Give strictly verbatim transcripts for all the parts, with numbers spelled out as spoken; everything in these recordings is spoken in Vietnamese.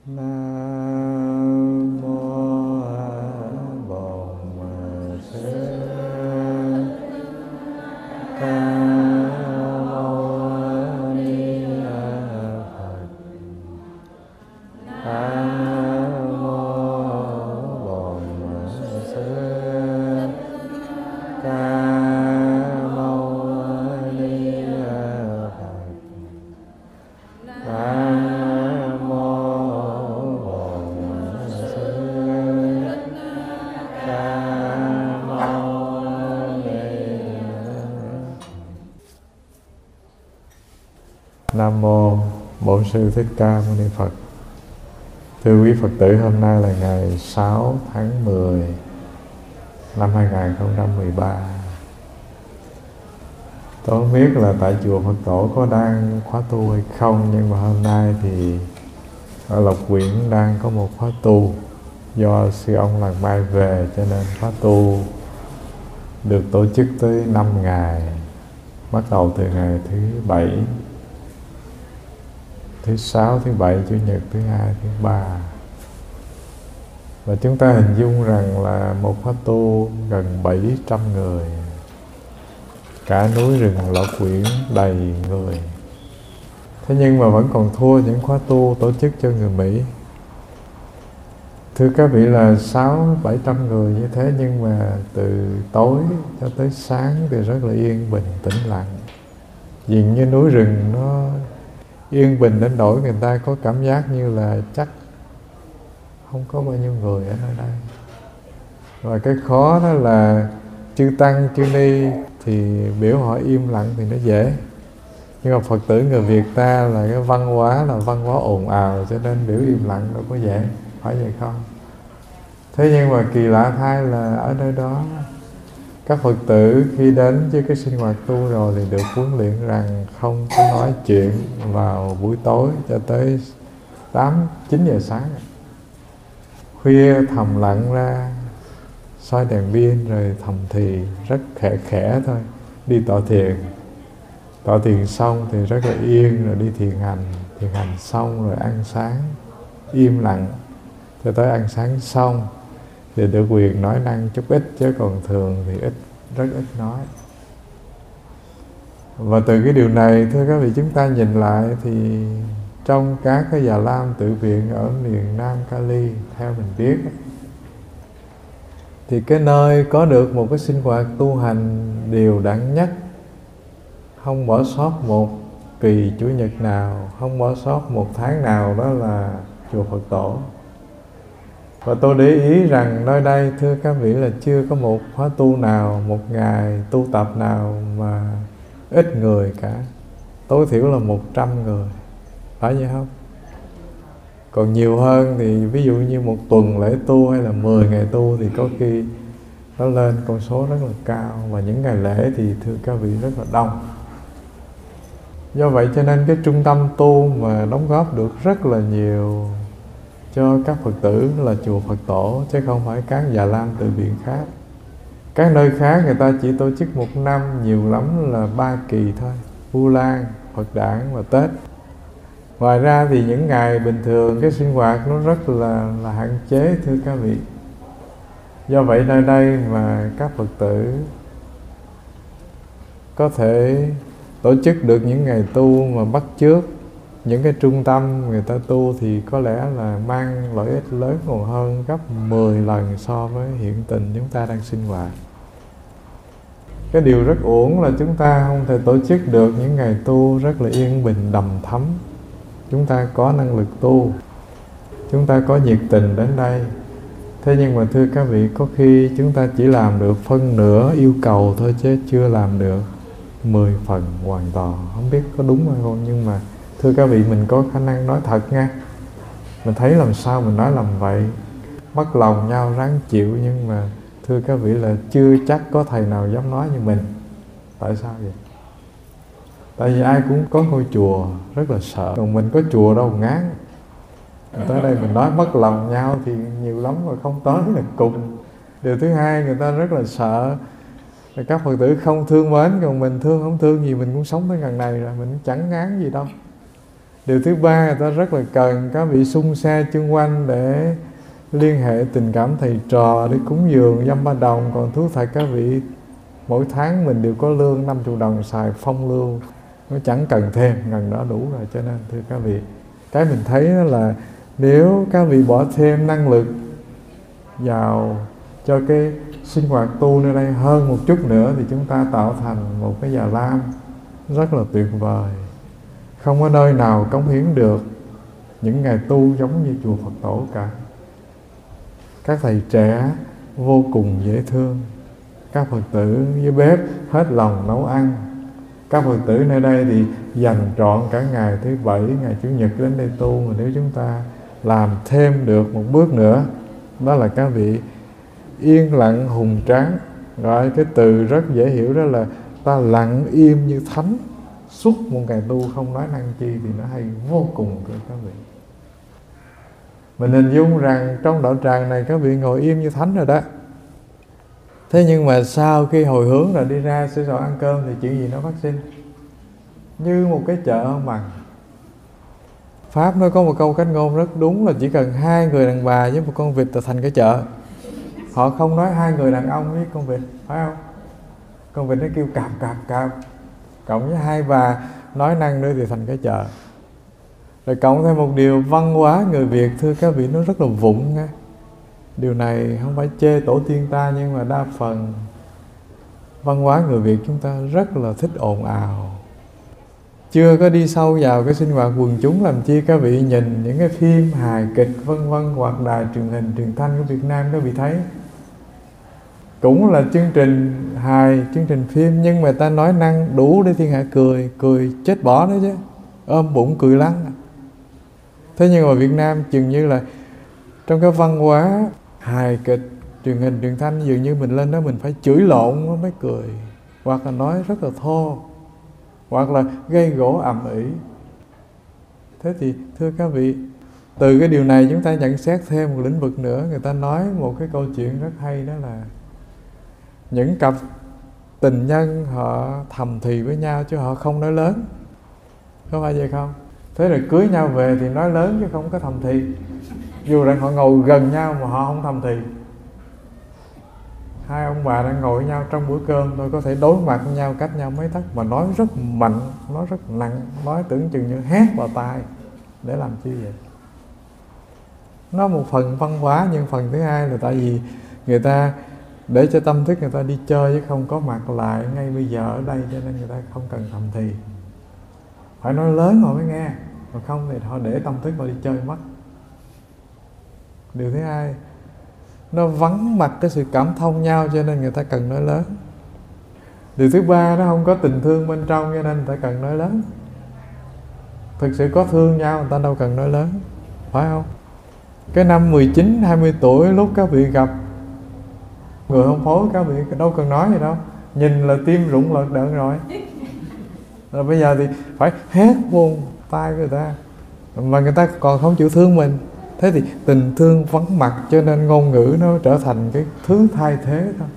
Nam mô Bổn Sư Ca Mâu Ni Phật. Nam mô Bổn Sư Ca Mâu Ni Phật. Nam mô Bổn Sư Ca Mâu Ni. Nam mô Bổn Sư Thích Ca Mâu Ni Phật. Thưa quý Phật tử, hôm nay là ngày sáu tháng mười năm hai nghìn không trăm mười ba. Tôi không biết là tại chùa Phật Tổ có đang khóa tu hay không, nhưng mà hôm nay thì ở Lộc Quyển đang có một khóa tu. Do sư ông Làng Mai về cho nên khóa tu được tổ chức tới năm ngày, bắt đầu từ ngày thứ bảy, thứ sáu, thứ bảy, chủ nhật, thứ hai, thứ ba. Và chúng ta hình dung rằng là một khóa tu gần bảy trăm người, cả núi rừng Lộc Quyển đầy người. Thế nhưng mà vẫn còn thua những khóa tu tổ chức cho người Mỹ. Thưa các vị, là sáu bảy trăm người như thế, nhưng mà từ tối cho tới sáng thì rất là yên bình, tĩnh lặng. Dường như núi rừng nó yên bình đến nỗi người ta có cảm giác như là chắc không có bao nhiêu người ở nơi đây. Và cái khó đó là chư tăng, chư ni thì biểu họ im lặng thì nó dễ. Nhưng mà Phật tử người Việt ta là cái văn hóa là văn hóa ồn ào, cho nên biểu im lặng đâu có dễ, phải vậy không? Thế nhưng mà kỳ lạ thay là ở nơi đó các Phật tử khi đến với cái sinh hoạt tu rồi thì được huấn luyện rằng không có nói chuyện vào buổi tối cho tới tám, chín giờ sáng. Khuya thầm lặng ra, soi đèn pin rồi thầm thì rất khẽ khẽ thôi, đi tọa thiền. Tọa thiền xong thì rất là yên, rồi đi thiền hành. Thiền hành xong rồi ăn sáng, im lặng cho tới ăn sáng xong thì được quyền nói năng chút ít, chứ còn thường thì ít, rất ít nói. Và từ cái điều này, thưa các vị, chúng ta nhìn lại thì trong các cái già lam tự viện ở miền Nam Cali, theo mình biết, thì cái nơi có được một cái sinh hoạt tu hành đều đặn nhất, không bỏ sót một kỳ chủ nhật nào, không bỏ sót một tháng nào, đó là chùa Phật Tổ. Và tôi để ý rằng nơi đây, thưa các vị, là chưa có một khóa tu nào, một ngày tu tập nào mà ít người cả. Tối thiểu là một trăm người, phải vậy không? Còn nhiều hơn thì ví dụ như một tuần lễ tu hay là mười ngày tu thì có khi nó lên con số rất là cao. Và những ngày lễ thì thưa các vị rất là đông. Do vậy cho nên cái trung tâm tu mà đóng góp được rất là nhiều cho các Phật tử là chùa Phật Tổ, chứ không phải các già lam tự viện khác. Các nơi khác người ta chỉ tổ chức một năm nhiều lắm là ba kỳ thôi, Vu Lan, Phật Đản và Tết. Ngoài ra thì những ngày bình thường cái sinh hoạt nó rất là, là hạn chế, thưa các vị. Do vậy nơi đây mà các Phật tử có thể tổ chức được những ngày tu mà bắt chước những cái trung tâm người ta tu thì có lẽ là mang lợi ích lớn còn hơn gấp mười lần so với hiện tình chúng ta đang sinh hoạt. Cái điều rất uổng là chúng ta không thể tổ chức được những ngày tu rất là yên bình, đầm thấm. Chúng ta có năng lực tu, chúng ta có nhiệt tình đến đây. Thế nhưng mà thưa các vị, có khi chúng ta chỉ làm được phân nửa yêu cầu thôi, chứ chưa làm được mười phần hoàn toàn. Không biết có đúng hay không, nhưng mà thưa các vị, mình có khả năng nói thật nha. Mình thấy làm sao mình nói làm vậy. Mất lòng nhau ráng chịu, nhưng mà thưa các vị là chưa chắc có thầy nào dám nói như mình. Tại sao vậy? Tại vì ai cũng có ngôi chùa, rất là sợ. Còn mình có chùa đâu ngán. Tới đây mình nói mất lòng nhau thì nhiều lắm mà không tới là cùng. Điều thứ hai, người ta rất là sợ các Phật tử không thương mến. Còn mình thương không thương gì, mình cũng sống tới gần này rồi, mình chẳng ngán gì đâu. Điều thứ ba, người ta rất là cần các vị xung xe chung quanh để liên hệ tình cảm thầy trò, để cúng dường dăm ba đồng. Còn thú thật các vị, mỗi tháng mình đều có lương năm mươi đồng xài phong lưu, nó chẳng cần thêm, gần đó đủ rồi. Cho nên thưa các vị, cái mình thấy là nếu các vị bỏ thêm năng lực vào cho cái sinh hoạt tu nơi đây hơn một chút nữa, thì chúng ta tạo thành một cái Già Lam rất là tuyệt vời. Không có nơi nào cống hiến được những ngày tu giống như chùa Phật Tổ cả. Các thầy trẻ vô cùng dễ thương, các Phật tử với bếp hết lòng nấu ăn. Các Phật tử nơi đây thì dành trọn cả ngày thứ bảy, ngày Chủ nhật đến đây tu. Mà nếu chúng ta làm thêm được một bước nữa, đó là các vị yên lặng hùng tráng. Gọi cái từ rất dễ hiểu đó là ta lặng im như thánh suốt một ngày tu, không nói năng chi, thì nó hay vô cùng thưa các vị. Mình hình dung rằng trong đạo tràng này các vị ngồi im như thánh rồi đó. Thế nhưng mà sau khi hồi hướng rồi đi ra sửa soạn ăn cơm thì chuyện gì nó phát sinh? Như một cái chợ không bằng. Pháp nó có một câu cách ngôn rất đúng là chỉ cần hai người đàn bà với một con vịt là thành cái chợ. Họ không nói hai người đàn ông với con vịt, phải không? Con vịt nó kêu cạp cạp cạp, cộng với hai bà nói năng nữa thì thành cái chợ. Rồi cộng thêm một điều, văn hóa người Việt thưa các vị nó rất là vụng nghe. Điều này không phải chê tổ tiên ta, nhưng mà đa phần văn hóa người Việt chúng ta rất là thích ồn ào. Chưa có đi sâu vào cái sinh hoạt quần chúng, làm chi các vị nhìn những cái phim hài kịch vân vân hoặc đài truyền hình truyền thanh của Việt Nam, các vị thấy cũng là chương trình hài, chương trình phim, nhưng mà ta nói năng đủ để thiên hạ cười, cười chết bỏ đó chứ, ôm bụng cười lăn. Thế nhưng mà Việt Nam chừng như là trong cái văn hóa hài kịch truyền hình truyền thanh, dường như mình lên đó mình phải chửi lộn nó mới cười, hoặc là nói rất là thô, hoặc là gây gổ ầm ĩ. Thế thì thưa các vị, từ cái điều này chúng ta nhận xét thêm một lĩnh vực nữa. Người ta nói một cái câu chuyện rất hay, đó là những cặp tình nhân họ thầm thì với nhau chứ họ không nói lớn. Có phải vậy không? Thế rồi cưới nhau về thì nói lớn chứ không có thầm thì. Dù rằng họ ngồi gần nhau mà họ không thầm thì. Hai ông bà đang ngồi với nhau trong bữa cơm thôi, có thể đối mặt với nhau cách nhau mấy tấc mà nói rất mạnh, nói rất nặng, nói tưởng chừng như hét vào tai. Để làm chi vậy? Nó một phần văn hóa, nhưng phần thứ hai là tại vì người ta để cho tâm thức người ta đi chơi chứ không có mặt lại ngay bây giờ ở đây, cho nên người ta không cần thầm thì. Phải nói lớn họ mới nghe, còn không thì họ để tâm thức họ đi chơi mất. Điều thứ hai, nó vắng mặt cái sự cảm thông nhau, cho nên người ta cần nói lớn. Điều thứ ba, nó không có tình thương bên trong, cho nên người ta cần nói lớn. Thực sự có thương nhau người ta đâu cần nói lớn, phải không? Cái năm mười chín, hai mươi tuổi lúc các vị gặp người hôn phối, các vị đâu cần nói gì đâu, nhìn là tim rụng lợt đợn rồi. Rồi bây giờ thì phải hét vô tai người ta, mà người ta còn không chịu thương mình. Thế thì tình thương vắng mặt, cho nên ngôn ngữ nó trở thành cái thứ thay thế thôi.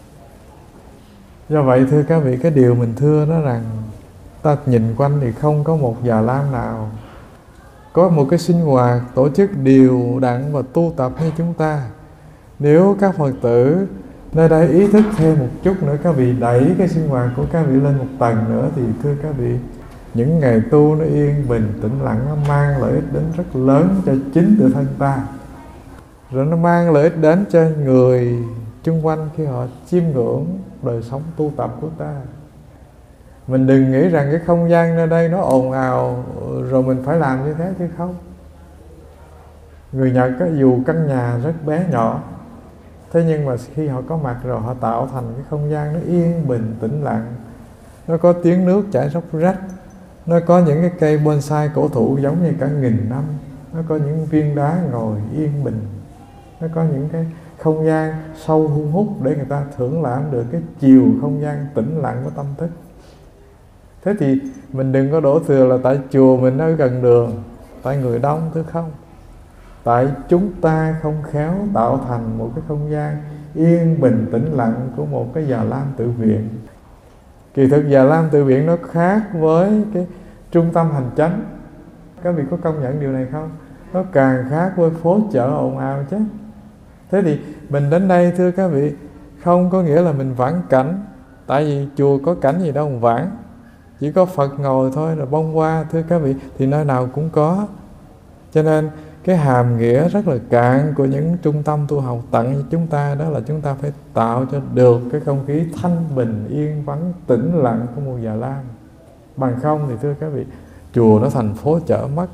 Do vậy thưa các vị, cái điều mình thưa đó rằng ta nhìn quanh thì không có một Già Lam nào có một cái sinh hoạt tổ chức đều đặn và tu tập như chúng ta. Nếu các Phật tử nơi đây ý thức thêm một chút nữa, các vị đẩy cái sinh hoạt của các vị lên một tầng nữa, thì thưa các vị, những ngày tu nó yên bình, tĩnh lặng, nó mang lợi ích đến rất lớn cho chính tự thân ta. Rồi nó mang lợi ích đến cho người chung quanh khi họ chiêm ngưỡng đời sống tu tập của ta. Mình đừng nghĩ rằng cái không gian nơi đây nó ồn ào rồi mình phải làm như thế, chứ không. Người Nhật á, dù căn nhà rất bé nhỏ, thế nhưng mà khi họ có mặt rồi, họ tạo thành cái không gian nó yên bình, tĩnh lặng. Nó có tiếng nước chảy róc rách, nó có những cái cây bonsai cổ thụ giống như cả nghìn năm, nó có những viên đá ngồi yên bình, nó có những cái không gian sâu hun hút để người ta thưởng lãm được cái chiều không gian tĩnh lặng của tâm thức. Thế thì mình đừng có đổ thừa là tại chùa mình ở gần đường, tại người đông, thứ không. Tại chúng ta không khéo tạo thành một cái không gian yên bình tĩnh lặng của một cái Già Lam tự viện. Kỳ thực Già Lam tự viện nó khác với cái trung tâm hành chánh. Các vị có công nhận điều này không? Nó càng khác với phố chợ ồn ào chứ. Thế thì mình đến đây thưa các vị, không có nghĩa là mình vãn cảnh. Tại vì chùa có cảnh gì đâu mà vãn, chỉ có Phật ngồi thôi rồi bông hoa thưa các vị, thì nơi nào cũng có. Cho nên cái hàm nghĩa rất là cạn của những trung tâm tu học tặng cho chúng ta, đó là chúng ta phải tạo cho được cái không khí thanh bình, yên vắng, tĩnh lặng của một Già Lam. Bằng không thì thưa các vị, chùa nó thành phố chợ mất.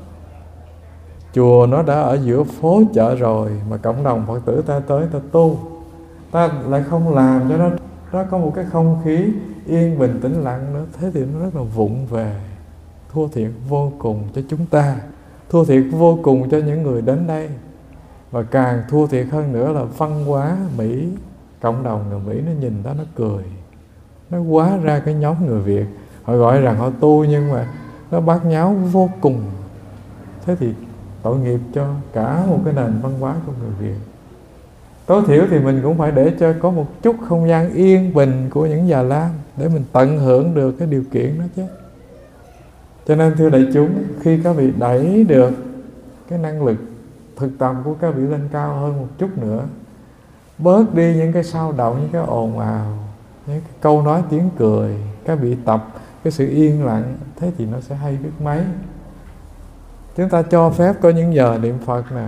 Chùa nó đã ở giữa phố chợ rồi, mà cộng đồng Phật tử ta tới ta tu, ta lại không làm cho nó nó có một cái không khí yên bình tĩnh lặng nữa, thế thì nó rất là vụng về, thua thiệt vô cùng cho chúng ta, thua thiệt vô cùng cho những người đến đây, và càng thua thiệt hơn nữa là văn hóa Mỹ, cộng đồng người Mỹ nó nhìn đó nó cười, nó quá ra cái nhóm người Việt, họ gọi rằng họ tu nhưng mà nó bát nháo vô cùng. Thế thì tội nghiệp cho cả một cái nền văn hóa của người Việt. Tối thiểu thì mình cũng phải để cho có một chút không gian yên bình của những Già Lam để mình tận hưởng được cái điều kiện đó chứ. Cho nên thưa đại chúng, khi các vị đẩy được cái năng lực thực tập của các vị lên cao hơn một chút nữa, bớt đi những cái sao động, những cái ồn ào, những cái câu nói tiếng cười, các vị tập cái sự yên lặng, thế thì nó sẽ hay biết mấy. Chúng ta cho phép có những giờ niệm Phật nè,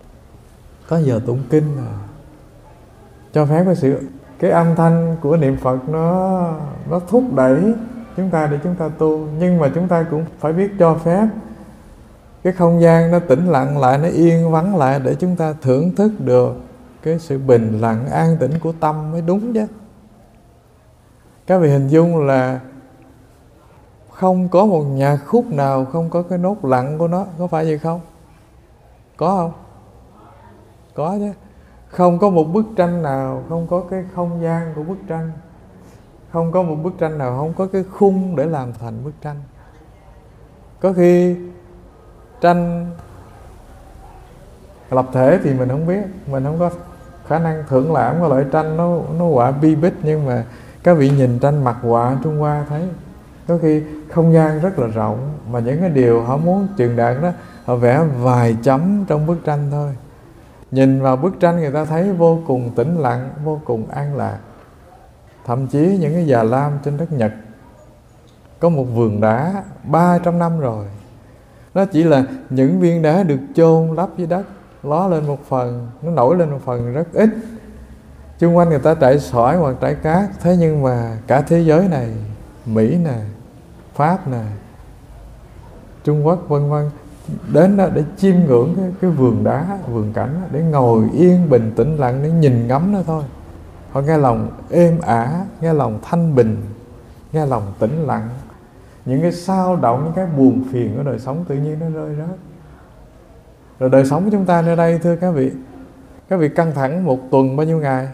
có giờ tụng kinh nè, cho phép cái sự cái âm thanh của niệm Phật nó nó thúc đẩy chúng ta để chúng ta tu, nhưng mà chúng ta cũng phải biết cho phép cái không gian nó tĩnh lặng lại, nó yên vắng lại để chúng ta thưởng thức được cái sự bình lặng an tĩnh của tâm mới đúng chứ. Các vị hình dung là không có một nhạc khúc nào không có cái nốt lặng của nó, có phải vậy không? Có không? Có chứ. Không có một bức tranh nào không có cái không gian của bức tranh, không có một bức tranh nào không có cái khung để làm thành bức tranh. Có khi tranh lập thể thì mình không biết, mình không có khả năng thưởng lãm cái loại tranh nó nó họa bi bích, nhưng mà các vị nhìn tranh mặt họa Trung Hoa thấy có khi không gian rất là rộng, mà những cái điều họ muốn truyền đạt đó họ vẽ vài chấm trong bức tranh thôi. Nhìn vào bức tranh người ta thấy vô cùng tĩnh lặng, vô cùng an lạc. Thậm chí những cái Già Lam trên đất Nhật có một vườn đá ba trăm năm rồi, nó chỉ là những viên đá được chôn lấp dưới đất, ló lên một phần, nó nổi lên một phần rất ít. Xung quanh người ta trải sỏi hoặc trải cát, thế nhưng mà cả thế giới này, Mỹ nè, Pháp nè, Trung Quốc vân vân, đến đó để chiêm ngưỡng cái, cái vườn đá, vườn cảnh đó, để ngồi yên bình tĩnh lặng để nhìn ngắm nó thôi. Họ nghe lòng êm ả, nghe lòng thanh bình, nghe lòng tĩnh lặng. Những cái sao động, những cái buồn phiền của đời sống tự nhiên nó rơi rớt. Rồi đời sống của chúng ta nơi đây thưa các vị, các vị căng thẳng một tuần bao nhiêu ngày?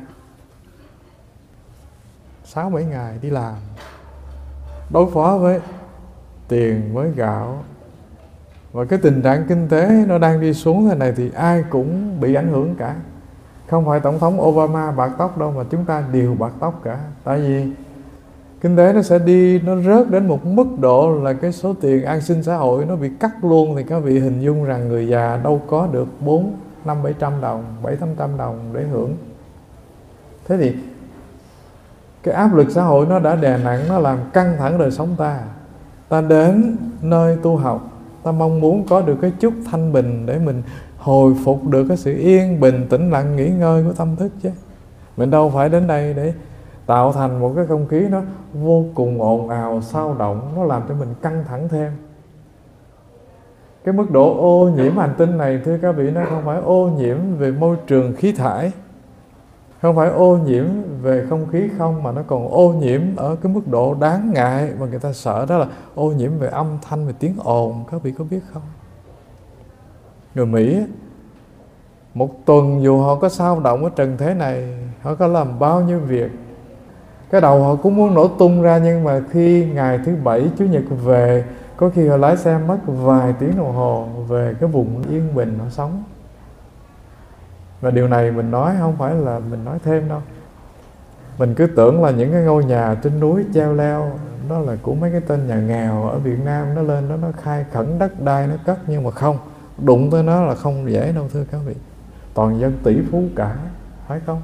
Sáu bảy ngày đi làm, đối phó với tiền, với gạo. Và cái tình trạng kinh tế nó đang đi xuống thế này thì ai cũng bị ảnh hưởng cả. Không phải Tổng thống Obama bạc tóc đâu, mà chúng ta đều bạc tóc cả. Tại vì kinh tế nó sẽ đi, nó rớt đến một mức độ là cái số tiền an sinh xã hội nó bị cắt luôn, thì các vị hình dung rằng người già đâu có được bốn, năm, bảy trăm đồng, bảy, tám trăm đồng để hưởng. Thế thì cái áp lực xã hội nó đã đè nặng, nó làm căng thẳng đời sống ta. Ta đến nơi tu học, ta mong muốn có được cái chút thanh bình để mình hồi phục được cái sự yên bình, tĩnh lặng, nghỉ ngơi của tâm thức chứ. Mình đâu phải đến đây để tạo thành một cái không khí nó vô cùng ồn ào, sao động, nó làm cho mình căng thẳng thêm. Cái mức độ ô nhiễm hành tinh này thưa các vị, nó không phải ô nhiễm về môi trường khí thải, không phải ô nhiễm về không khí không, mà nó còn ô nhiễm ở cái mức độ đáng ngại mà người ta sợ, đó là ô nhiễm về âm thanh, về tiếng ồn. Các vị có biết không? Người Mỹ một tuần dù họ có sao động ở trần thế này, họ có làm bao nhiêu việc, cái đầu họ cũng muốn nổ tung ra, nhưng mà khi ngày thứ bảy chủ nhật về, có khi họ lái xe mất vài tiếng đồng hồ về cái vùng yên bình họ sống. Và điều này mình nói không phải là mình nói thêm đâu, mình cứ tưởng là những cái ngôi nhà trên núi treo leo đó là của mấy cái tên nhà nghèo ở Việt Nam, nó lên đó nó khai khẩn đất đai nó cất, nhưng mà không, đụng tới nó là không dễ đâu thưa các vị. Toàn dân tỷ phú cả, phải không?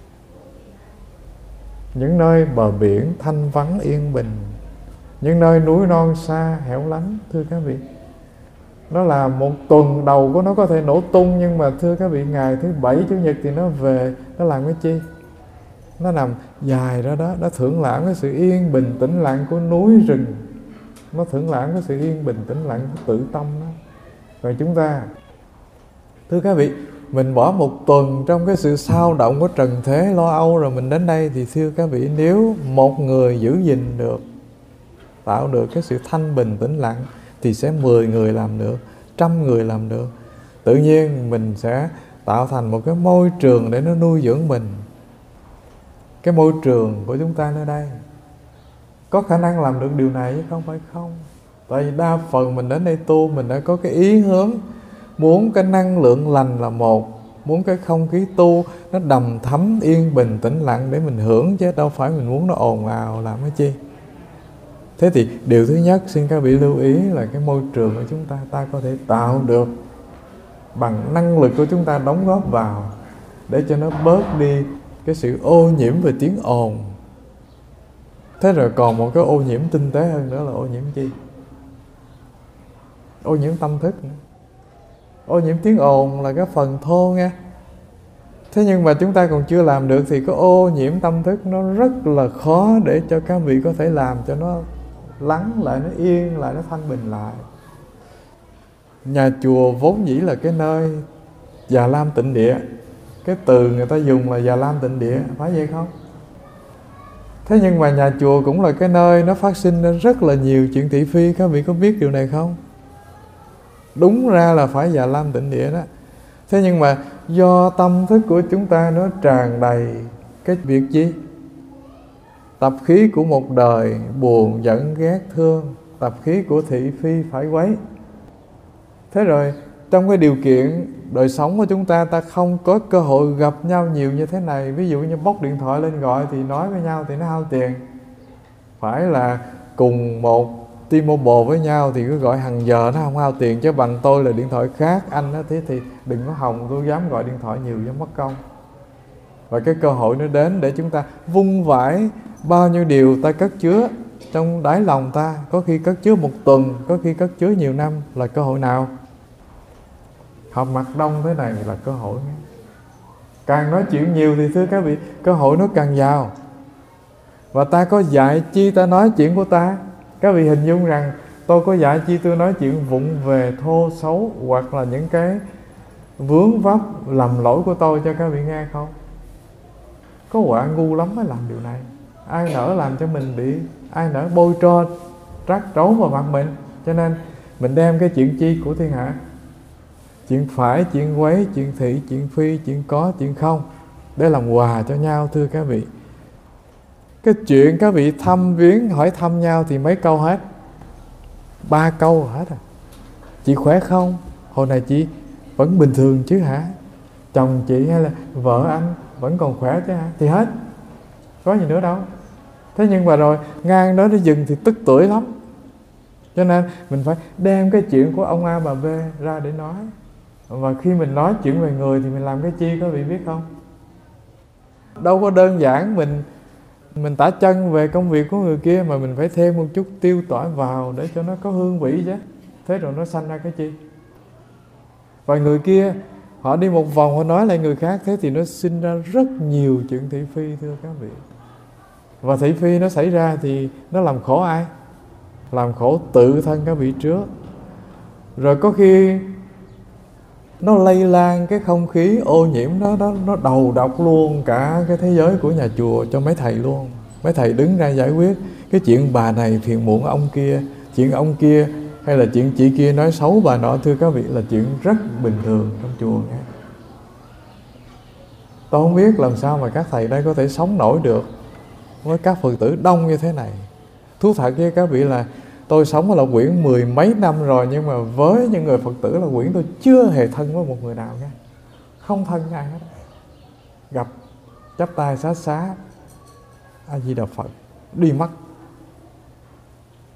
Những nơi bờ biển thanh vắng yên bình, những nơi núi non xa hẻo lánh, thưa các vị, nó là một tuần đầu của nó có thể nổ tung, nhưng mà thưa các vị, ngày thứ bảy chủ nhật thì nó về, nó làm cái chi? Nó nằm dài ra đó, nó thưởng lãm cái sự yên bình tĩnh lặng của núi rừng, nó thưởng lãm cái sự yên bình tĩnh lặng của tự tâm đó. Rồi chúng ta, thưa các vị, mình bỏ một tuần trong cái sự sao động của trần thế lo âu rồi mình đến đây, thì thưa các vị, nếu một người giữ gìn được, tạo được cái sự thanh bình tĩnh lặng, thì sẽ mười người làm được, trăm người làm được. Tự nhiên mình sẽ tạo thành một cái môi trường để nó nuôi dưỡng mình. Cái môi trường của chúng ta nơi đây có khả năng làm được điều này chứ không phải không. Tại vì đa phần mình đến đây tu, mình đã có cái ý hướng muốn cái năng lượng lành là một, muốn cái không khí tu nó đầm thấm yên bình tĩnh lặng để mình hưởng, chứ đâu phải mình muốn nó ồn ào làm cái chi. Thế thì điều thứ nhất xin các vị lưu ý là cái môi trường của chúng ta, ta có thể tạo được bằng năng lực của chúng ta đóng góp vào, để cho nó bớt đi cái sự ô nhiễm về tiếng ồn. Thế rồi còn một cái ô nhiễm tinh tế hơn nữa là ô nhiễm chi? Ô nhiễm tâm thức nữa. Ô nhiễm tiếng ồn là cái phần thô nha. Thế nhưng mà chúng ta còn chưa làm được thì cái ô nhiễm tâm thức nó rất là khó để cho các vị có thể làm cho nó lắng lại, nó yên lại, nó thanh bình lại. Nhà chùa vốn dĩ là cái nơi Già Lam tịnh địa. Cái từ người ta dùng là Già Lam tịnh địa, phải vậy không? Thế nhưng mà nhà chùa cũng là cái nơi nó phát sinh ra rất là nhiều chuyện thị phi. Các vị có biết điều này không? Đúng ra là phải Già Lam tịnh địa đó. Thế nhưng mà do tâm thức của chúng ta nó tràn đầy cái việc gì? Tập khí của một đời buồn, giận, ghét, thương. Tập khí của thị phi phải quấy. Thế rồi trong cái điều kiện đời sống của chúng ta, ta không có cơ hội gặp nhau nhiều như thế này. Ví dụ như bốc điện thoại lên gọi thì nói với nhau thì nó hao tiền. Phải là cùng một T-Mobile với nhau thì cứ gọi hàng giờ nó không hao tiền. Chứ bằng tôi là điện thoại khác, anh đó thế thì đừng có hòng tôi dám gọi điện thoại nhiều cho mất công. Và cái cơ hội nó đến để chúng ta vung vãi bao nhiêu điều ta cất chứa trong đáy lòng ta. Có khi cất chứa một tuần, có khi cất chứa nhiều năm. Là cơ hội nào? Họp mặt đông thế này là cơ hội. Càng nói chuyện nhiều thì thưa các vị, cơ hội nó càng giàu. Và ta có dạy chi ta nói chuyện của ta? Các vị hình dung rằng tôi có dạy chi tôi nói chuyện vụng về, thô xấu, hoặc là những cái vướng vấp lầm lỗi của tôi cho các vị nghe không? Có quả ngu lắm mới làm điều này. Ai nỡ làm cho mình bị, ai nỡ bôi tro trát trấu vào mặt mình. Cho nên mình đem cái chuyện chi của thiên hạ, chuyện phải, chuyện quấy, chuyện thị, chuyện phi, chuyện có, chuyện không, để làm quà cho nhau thưa các vị. Cái chuyện các vị thăm viếng hỏi thăm nhau thì mấy câu hết? Ba câu hết à. Chị khỏe không? Hồi này chị vẫn bình thường chứ hả? Chồng chị hay là vợ anh vẫn còn khỏe chứ hả? Thì hết. Có gì nữa đâu. Thế nhưng mà rồi ngang đó nó dừng thì tức tưởi lắm. Cho nên mình phải đem cái chuyện của ông A bà B ra để nói. Và khi mình nói chuyện về người thì mình làm cái chi các vị biết không? Đâu có đơn giản mình Mình tả chân về công việc của người kia, mà mình phải thêm một chút tiêu tỏi vào để cho nó có hương vị chứ. Thế rồi nó sanh ra cái chi? Và người kia họ đi một vòng họ nói lại người khác, thế thì nó sinh ra rất nhiều chuyện thị phi thưa các vị. Và thị phi nó xảy ra thì nó làm khổ ai? Làm khổ tự thân các vị trước. Rồi có khi nó lây lan cái không khí ô nhiễm đó, đó nó đầu độc luôn cả cái thế giới của nhà chùa cho mấy thầy luôn. Mấy thầy đứng ra giải quyết cái chuyện bà này phiền muộn ông kia, chuyện ông kia hay là chuyện chị kia nói xấu bà nọ, thưa các vị, là chuyện rất bình thường trong chùa nghe. Tôi không biết làm sao mà các thầy đây có thể sống nổi được với các Phật tử đông như thế này. Thú thật với các vị là tôi sống ở Lộc Quyển mười mấy năm rồi, nhưng mà với những người Phật tử Lộc Quyển tôi chưa hề thân với một người nào nha. Không thân với ai hết. Gặp chắp tay xá xá A Di Đà Phật, đi mất.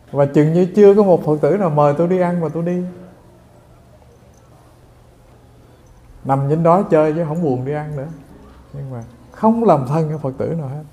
Và chừng như chưa có một Phật tử nào mời tôi đi ăn mà tôi đi. Nằm trên đó chơi chứ không buồn đi ăn nữa. Nhưng mà không làm thân cái Phật tử nào hết.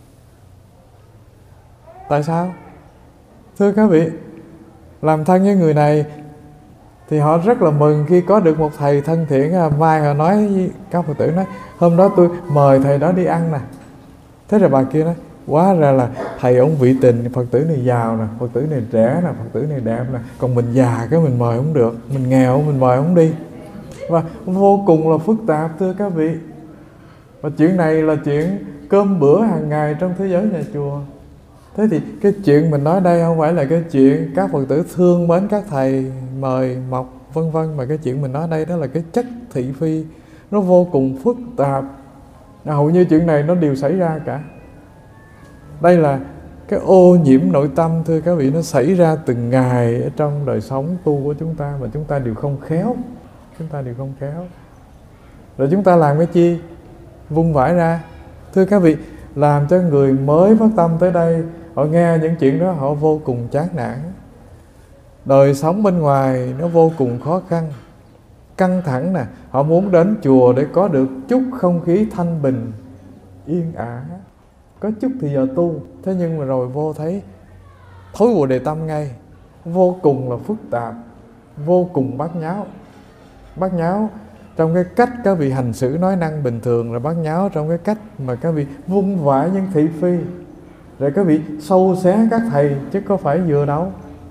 Tại sao? Thưa các vị, làm thân với người này thì họ rất là mừng khi có được một thầy thân thiện. Mai họ nói với các Phật tử nói, hôm đó tôi mời thầy đó đi ăn nè. Thế rồi bà kia nói, hóa ra là thầy ông vị tình, Phật tử này giàu nè, Phật tử này trẻ nè, Phật tử này đẹp nè. Còn mình già cái mình mời không được, mình nghèo mình mời không đi. Và vô cùng là phức tạp thưa các vị. Và chuyện này là chuyện cơm bữa hàng ngày trong thế giới nhà chùa. Thế thì cái chuyện mình nói đây không phải là cái chuyện các Phật tử thương mến các thầy mời mọc vân vân, mà cái chuyện mình nói đây đó là cái chất thị phi, nó vô cùng phức tạp. Hầu như chuyện này nó đều xảy ra cả. Đây là cái ô nhiễm nội tâm thưa các vị, nó xảy ra từng ngày ở trong đời sống tu của chúng ta mà chúng ta đều không khéo. Chúng ta đều không khéo. Rồi chúng ta làm cái chi? Vung vãi ra. Thưa các vị, làm cho người mới phát tâm tới đây, họ nghe những chuyện đó họ vô cùng chán nản. Đời sống bên ngoài nó vô cùng khó khăn, căng thẳng nè. Họ muốn đến chùa để có được chút không khí thanh bình, yên ả, có chút thì giờ tu. Thế nhưng mà rồi vô thấy thối bồ đề tâm ngay. Vô cùng là phức tạp, vô cùng bát nháo. Bát nháo trong cái cách các vị hành xử nói năng bình thường, là bát nháo trong cái cách mà các vị vung vãi những thị phi, rồi các vị sâu xé các thầy, chứ có phải vừa đâu.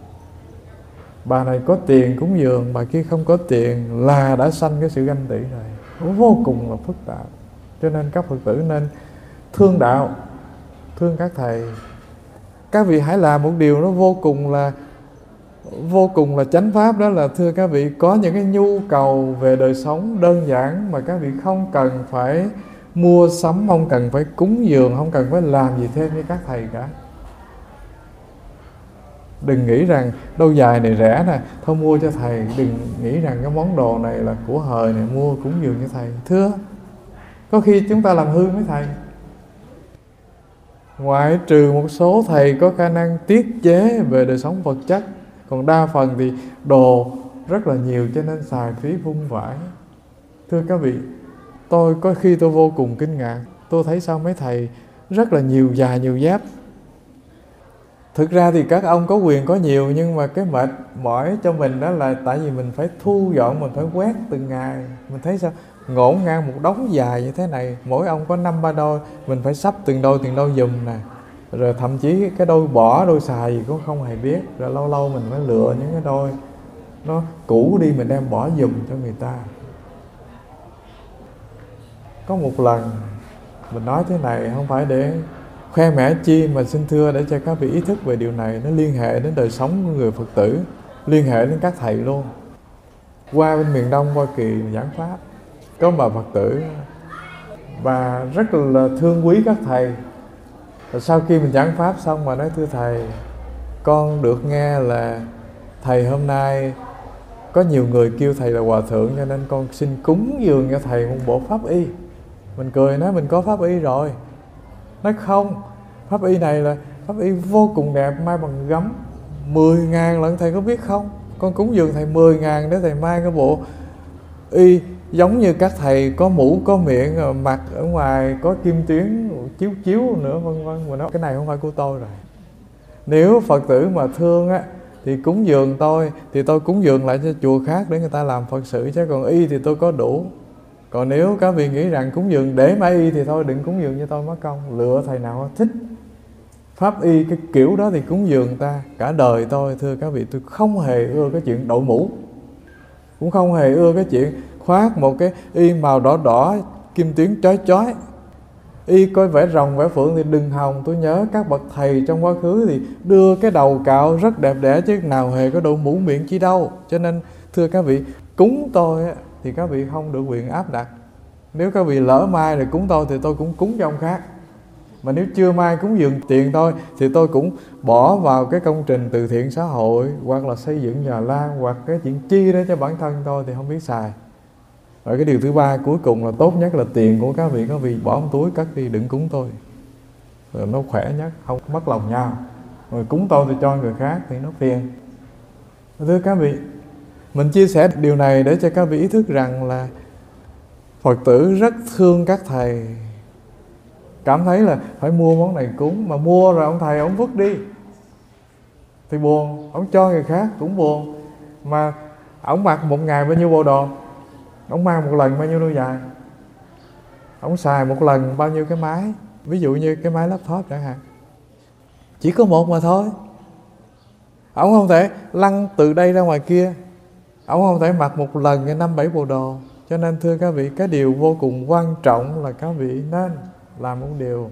Bà này có tiền cúng dường, bà kia không có tiền là đã sanh cái sự ganh tị rồi. Vô cùng là phức tạp. Cho nên các Phật tử nên thương đạo, thương các thầy. Các vị hãy làm một điều nó vô cùng là vô cùng là chánh pháp, đó là thưa các vị, có những cái nhu cầu về đời sống đơn giản mà các vị không cần phải mua sắm, không cần phải cúng dường, không cần phải làm gì thêm với các thầy cả. Đừng nghĩ rằng đôi giày này rẻ nè, thôi mua cho thầy. Đừng nghĩ rằng cái món đồ này là của hời này, mua cúng dường cho thầy. Thưa, có khi chúng ta làm hư với thầy. Ngoại trừ một số thầy có khả năng tiết chế về đời sống vật chất, còn đa phần thì đồ rất là nhiều, cho nên xài phí vung vãi. Thưa các vị, tôi có khi tôi vô cùng kinh ngạc. Tôi thấy sao mấy thầy rất là nhiều giày nhiều dép. Thực ra thì các ông có quyền có nhiều, nhưng mà cái mệt mỏi cho mình đó là tại vì mình phải thu dọn, mình phải quét từng ngày. Mình thấy sao ngổn ngang một đống dài như thế này, mỗi ông có năm ba đôi, mình phải sắp từng đôi từng đôi giùm nè. Rồi thậm chí cái đôi bỏ, đôi xài gì cũng không hề biết. Rồi lâu lâu mình phải lựa những cái đôi nó cũ đi, mình đem bỏ giùm cho người ta. Có một lần mình nói thế này không phải để khoe mẽ chi, mà xin thưa để cho các vị ý thức về điều này. Nó liên hệ đến đời sống của người Phật tử, liên hệ đến các thầy luôn. Qua bên miền Đông Hoa Kỳ giảng pháp, có bà Phật tử và rất là thương quý các thầy. Rồi sau khi mình giảng pháp xong mà nói, thưa thầy, con được nghe là thầy hôm nay có nhiều người kêu thầy là hòa thượng, cho nên con xin cúng dường cho thầy một bộ pháp y. Mình cười nói mình có pháp y rồi. Nói không, pháp y này là pháp y vô cùng đẹp, may bằng gấm, mười ngàn lận, thầy có biết không? Con cúng dường thầy mười ngàn để thầy may cái bộ y giống như các thầy có mũ có miệng, mặt ở ngoài có kim tuyến chiếu chiếu nữa vân vân. Mà nói cái này không phải của tôi rồi. Nếu Phật tử mà thương á thì cúng dường tôi, thì tôi cúng dường lại cho chùa khác để người ta làm Phật sự, chứ còn y thì tôi có đủ. Còn nếu các vị nghĩ rằng cúng dường để mà y thì thôi đừng cúng dường cho tôi mất công. Lựa thầy nào thích pháp y cái kiểu đó thì cúng dường ta. Cả đời tôi, thưa các vị, tôi không hề ưa cái chuyện đội mũ, cũng không hề ưa cái chuyện khoác một cái y màu đỏ đỏ kim tuyến chói chói. Y coi vẽ rồng vẽ phượng thì đừng hòng. Tôi nhớ các bậc thầy trong quá khứ thì đưa cái đầu cạo rất đẹp đẽ, chứ nào hề có đội mũ miệng chi đâu. Cho nên thưa các vị, cúng tôi thì các vị không được quyền áp đặt. Nếu các vị lỡ mai rồi cúng tôi thì tôi cũng cúng cho ông khác. Mà nếu chưa mai cúng dường tiền tôi thì tôi cũng bỏ vào cái công trình từ thiện xã hội, hoặc là xây dựng nhà lan, hoặc cái chuyện chi đó cho bản thân tôi thì không biết xài. Rồi cái điều thứ ba cuối cùng là tốt nhất là tiền của các vị, các vị bỏ trong túi cất đi, đừng cúng tôi. Rồi nó khỏe nhất, không mất lòng nhau. rồi cúng tôi thì cho người khác thì nó phiền. Thưa các vị, mình chia sẻ điều này để cho các vị ý thức rằng là Phật tử rất thương các thầy, cảm thấy là phải mua món này cúng, mà mua rồi ông thầy ông vứt đi thì buồn, ông cho người khác cũng buồn. Mà ông mặc một ngày bao nhiêu bộ đồ, ông mang một lần bao nhiêu đôi giày, ông xài một lần bao nhiêu cái máy, ví dụ như cái máy laptop chẳng hạn, chỉ có một mà thôi. Ông không thể lăn từ đây ra ngoài kia, ông không thể mặc một lần cái năm bảy bộ đồ. Cho nên thưa các vị, cái điều vô cùng quan trọng là các vị nên làm một điều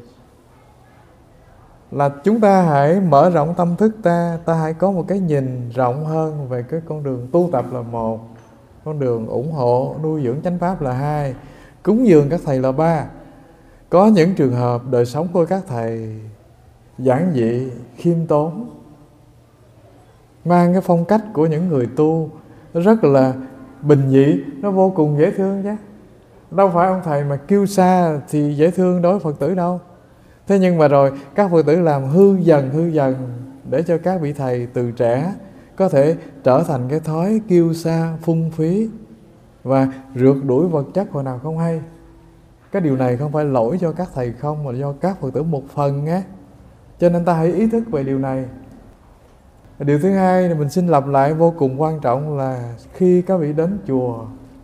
là chúng ta hãy mở rộng tâm thức ta, ta hãy có một cái nhìn rộng hơn về cái con đường tu tập là một, con đường ủng hộ nuôi dưỡng chánh pháp là hai, cúng dường các thầy là ba. Có những trường hợp đời sống của các thầy giản dị, khiêm tốn, mang cái phong cách của những người tu rất là bình dị, nó vô cùng dễ thương chứ. Đâu phải ông thầy mà kiêu sa thì dễ thương đối với Phật tử đâu. Thế nhưng mà rồi các Phật tử làm hư dần hư dần để cho các vị thầy từ trẻ có thể trở thành cái thói kiêu sa, phung phí và rượt đuổi vật chất hồi nào không hay. Cái điều này không phải lỗi cho các thầy không, mà do các Phật tử một phần á. Cho nên ta hãy ý thức về điều này. Điều thứ hai là mình xin lặp lại vô cùng quan trọng là khi các vị đến chùa,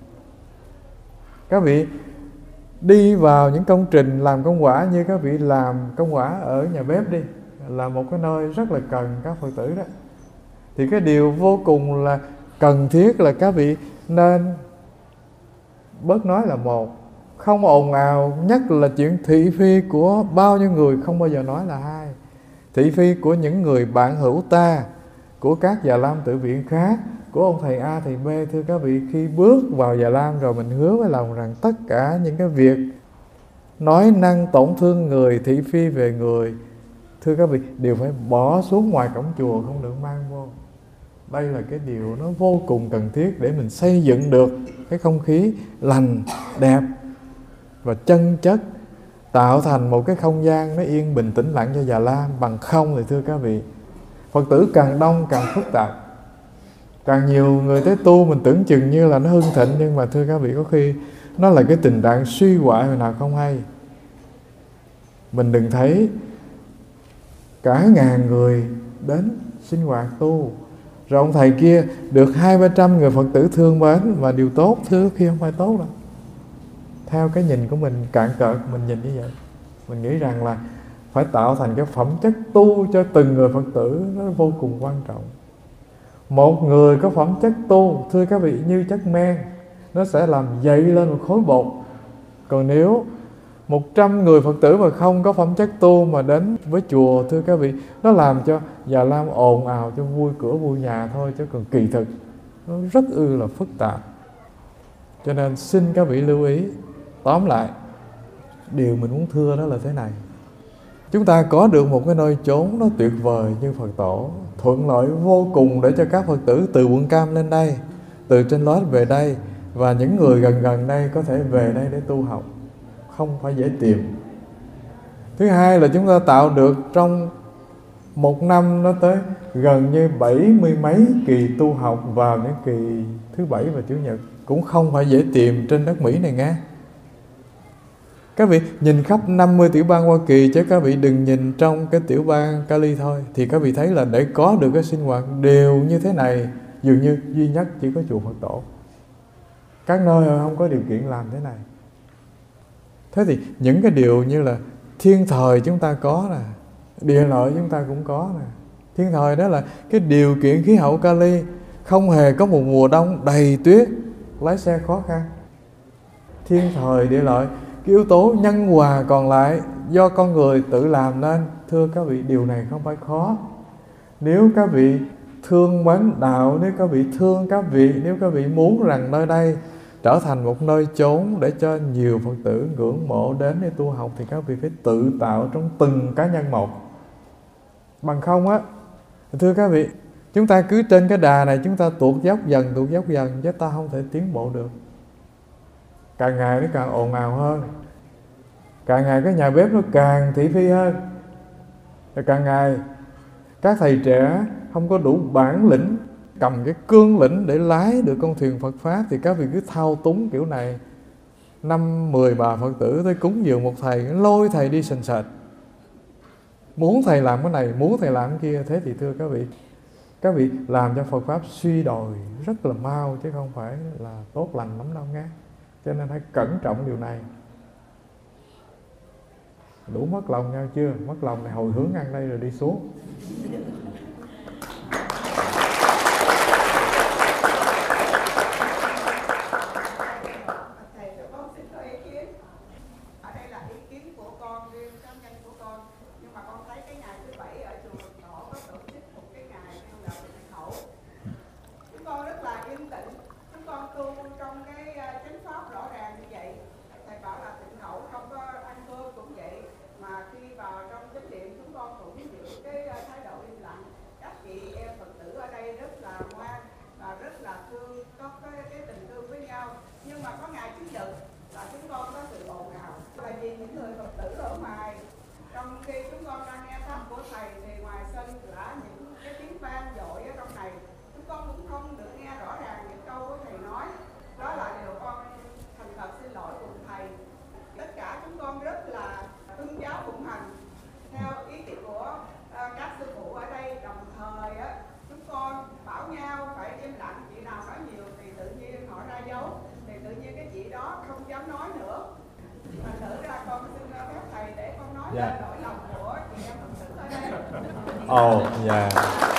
các vị đi vào những công trình làm công quả như các vị làm công quả ở nhà bếp đi, là một cái nơi rất là cần các Phật tử đó. Thì cái điều vô cùng là cần thiết là các vị nên bớt nói là một, không ồn ào, nhất là chuyện thị phi của bao nhiêu người không bao giờ nói là hai. Thị phi của những người bạn hữu ta, của các Già Lam tự viện khác, của ông thầy A, thầy B. Thưa các vị, khi bước vào Già Lam rồi mình hứa với lòng rằng tất cả những cái việc nói năng tổn thương người, thị phi về người, thưa các vị, đều phải bỏ xuống ngoài cổng chùa, không được mang vô. Đây là cái điều nó vô cùng cần thiết để mình xây dựng được cái không khí lành, đẹp và chân chất, tạo thành một cái không gian nó yên bình tĩnh lặng cho Già Lam. Bằng không thì thưa các vị, Phật tử càng đông càng phức tạp, càng nhiều người tới tu mình tưởng chừng như là nó hưng thịnh, nhưng mà thưa các vị, có khi nó là cái tình trạng suy hoại hồi nào không hay. Mình đừng thấy cả ngàn người đến sinh hoạt tu, rồi ông thầy kia được hai ba trăm người Phật tử thương mến và điều tốt, thưa khi không phải tốt đâu. Theo cái nhìn của mình cạn cợt, mình nhìn như vậy, mình nghĩ rằng là phải tạo thành cái phẩm chất tu cho từng người Phật tử, nó vô cùng quan trọng. Một người có phẩm chất tu, thưa các vị, như chất men, nó sẽ làm dậy lên một khối bột. Còn nếu một trăm người Phật tử mà không có phẩm chất tu mà đến với chùa, thưa các vị, nó làm cho Già Lam ồn ào cho vui cửa vui nhà thôi, chứ còn kỳ thực nó rất ư là phức tạp. Cho nên xin các vị lưu ý. Tóm lại, điều mình muốn thưa đó là thế này: chúng ta có được một cái nơi chốn nó tuyệt vời như Phật Tổ, thuận lợi vô cùng để cho các Phật tử từ quận Cam lên đây, từ trên lót về đây, và những người gần gần đây có thể về đây để tu học, không phải dễ tìm. Thứ hai là chúng ta tạo được trong một năm nó tới gần như bảy mươi mấy kỳ tu học vào những kỳ thứ bảy và chủ nhật, cũng không phải dễ tìm trên đất Mỹ này nghe. Các vị nhìn khắp năm mươi tiểu bang Hoa Kỳ, chứ các vị đừng nhìn trong cái tiểu bang Cali thôi, thì các vị thấy là để có được cái sinh hoạt đều như thế này, dường như duy nhất chỉ có chùa Phật Tổ. Các nơi không có điều kiện làm thế này. Thế thì những cái điều như là thiên thời chúng ta có nè, địa lợi chúng ta cũng có nè. Thiên thời đó là cái điều kiện khí hậu Cali, không hề có một mùa đông đầy tuyết, lái xe khó khăn. Thiên thời địa lợi, cái yếu tố nhân hòa còn lại do con người tự làm nên. Thưa các vị, điều này không phải khó. Nếu các vị thương mến đạo, nếu các vị thương các vị, nếu các vị muốn rằng nơi đây trở thành một nơi chốn để cho nhiều Phật tử ngưỡng mộ đến để tu học, thì các vị phải tự tạo trong từng cá nhân một. Bằng không á, thưa các vị, chúng ta cứ trên cái đà này chúng ta tuột dốc dần, tuột dốc dần, chứ ta không thể tiến bộ được. Càng ngày nó càng ồn ào hơn, càng ngày cái nhà bếp nó càng thị phi hơn, rồi càng ngày Các thầy trẻ không có đủ bản lĩnh, cầm cái cương lĩnh để lái được con thuyền Phật Pháp, thì các vị cứ thao túng kiểu này. Năm mười bà Phật tử tới cúng dường một thầy, lôi thầy đi sình sệt, muốn thầy làm cái này, muốn thầy làm cái kia. Thế thì thưa các vị, các vị làm cho Phật Pháp suy đồi rất là mau, chứ không phải là tốt lành lắm đâu nghe. Cho nên hãy cẩn trọng điều này. Đủ mất lòng nhau chưa? Mất lòng này hồi hướng ăn đây rồi đi xuống. Thầy cho con xin có ý kiến. Ở đây là ý kiến của con, riêng cá nhân của con. Nhưng mà con thấy cái ngày thứ bảy ở chùa Phật Tổ có tổ chức một cái ngày theo đạo Tịnh Khẩu. Chúng con rất là yên tĩnh. Chúng con tu trong cái chánh pháp rõ ràng như vậy. Thầy bảo là Tịnh Khẩu không có ăn cơm cũng vậy. Mà khi vào trong chánh điện chúng con cũng giữ cái thái độ im lặng. Các chị em Phật tử ở đây rất là ngoan và rất là thương, có cái, cái tình thương với nhau. Nhưng mà có ngày Chủ nhật là chúng con có sự ồn ào. Là vì những người Phật tử ở ngoài, trong khi chúng con đang nghe pháp của thầy thì ngoài sân là những cái tiếng vang dội ở trong này, chúng con cũng không được nghe rõ ràng những câu của thầy nói. Đó là điều con thành thật xin lỗi cùng thầy. Tất cả chúng con rất là tuân giáo phụng hành theo ý kiến của uh, các sư phụ ở đây. Đồng thời á, chúng con bảo nhau phải im lặng, chị nào nói nhiều thì tự nhiên họ ra dấu, thì tự nhiên cái chị đó không dám nói nữa. Thành thử ra con xin phép thầy để con nói Dạ. lên nỗi lòng của chị em Phật tử ở đây. Ồ, dạ.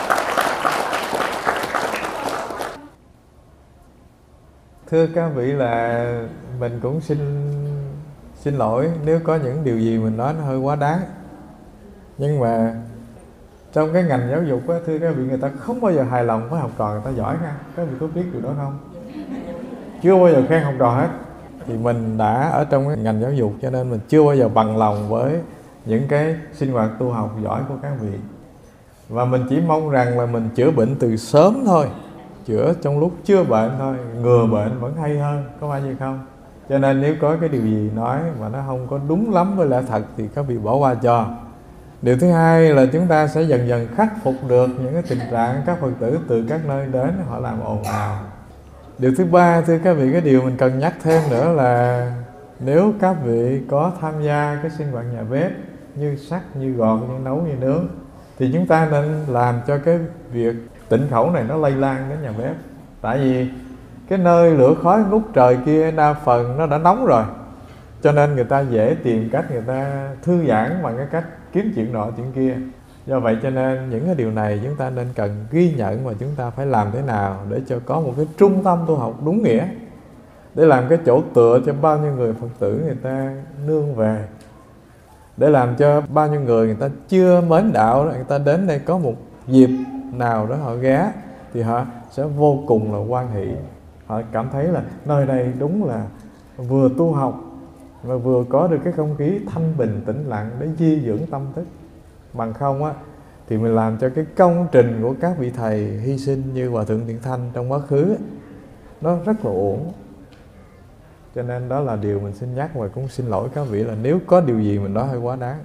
Thưa các vị, là mình cũng xin xin lỗi nếu có những điều gì mình nói nó hơi quá đáng. Nhưng mà trong cái ngành giáo dục á, thưa các vị, người ta không bao giờ hài lòng với học trò người ta giỏi nha. Các vị có biết điều đó không? Chưa bao giờ khen học trò hết. Thì mình đã ở trong cái ngành giáo dục, cho nên mình chưa bao giờ bằng lòng với những cái sinh hoạt tu học giỏi của các vị. Và mình chỉ mong rằng là mình chữa bệnh từ sớm thôi, chữa trong lúc chưa bệnh thôi, ngừa bệnh vẫn hay hơn, có phải như không? Cho nên nếu có cái điều gì nói mà nó không có đúng lắm với lẽ thật thì các vị bỏ qua cho. Điều thứ hai là chúng ta sẽ dần dần khắc phục được những cái tình trạng các Phật tử từ các nơi đến họ làm ồn ào. Điều thứ ba, thưa các vị, cái điều mình cần nhắc thêm nữa là nếu các vị có tham gia cái sinh hoạt nhà bếp như sắc, như gọt, như nấu, như nướng, thì chúng ta nên làm cho cái việc Tịnh Khẩu này nó lây lan đến nhà bếp. Tại vì cái nơi lửa khói ngút trời kia đa phần nó đã nóng rồi, cho nên người ta dễ tìm cách người ta thư giãn bằng cái cách kiếm chuyện nọ chuyện kia. Do vậy cho nên những cái điều này chúng ta nên cần ghi nhận, và chúng ta phải làm thế nào để cho có một cái trung tâm tu học đúng nghĩa, để làm cái chỗ tựa cho bao nhiêu người Phật tử người ta nương về, để làm cho bao nhiêu người người ta chưa mến đạo, người ta đến đây có một dịp nào đó họ ghé thì họ sẽ vô cùng là hoan hỷ. Họ cảm thấy là nơi đây đúng là vừa tu học và vừa có được cái không khí thanh bình tĩnh lặng để di dưỡng tâm thức. Bằng không á thì mình làm cho cái công trình của các vị thầy hy sinh như Hòa Thượng Thiện Thanh trong quá khứ á, nó rất là uổng. Cho nên đó là điều mình xin nhắc, và cũng xin lỗi các vị là nếu có điều gì mình nói hơi quá đáng.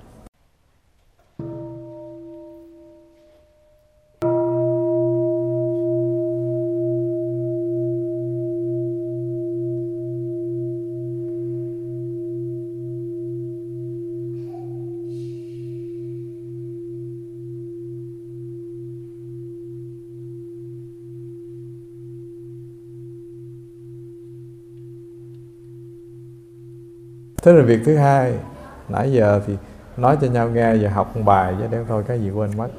Thế rồi việc thứ hai, nãy giờ thì nói cho nhau nghe, giờ học một bài chứ đem thôi cái gì quên mất.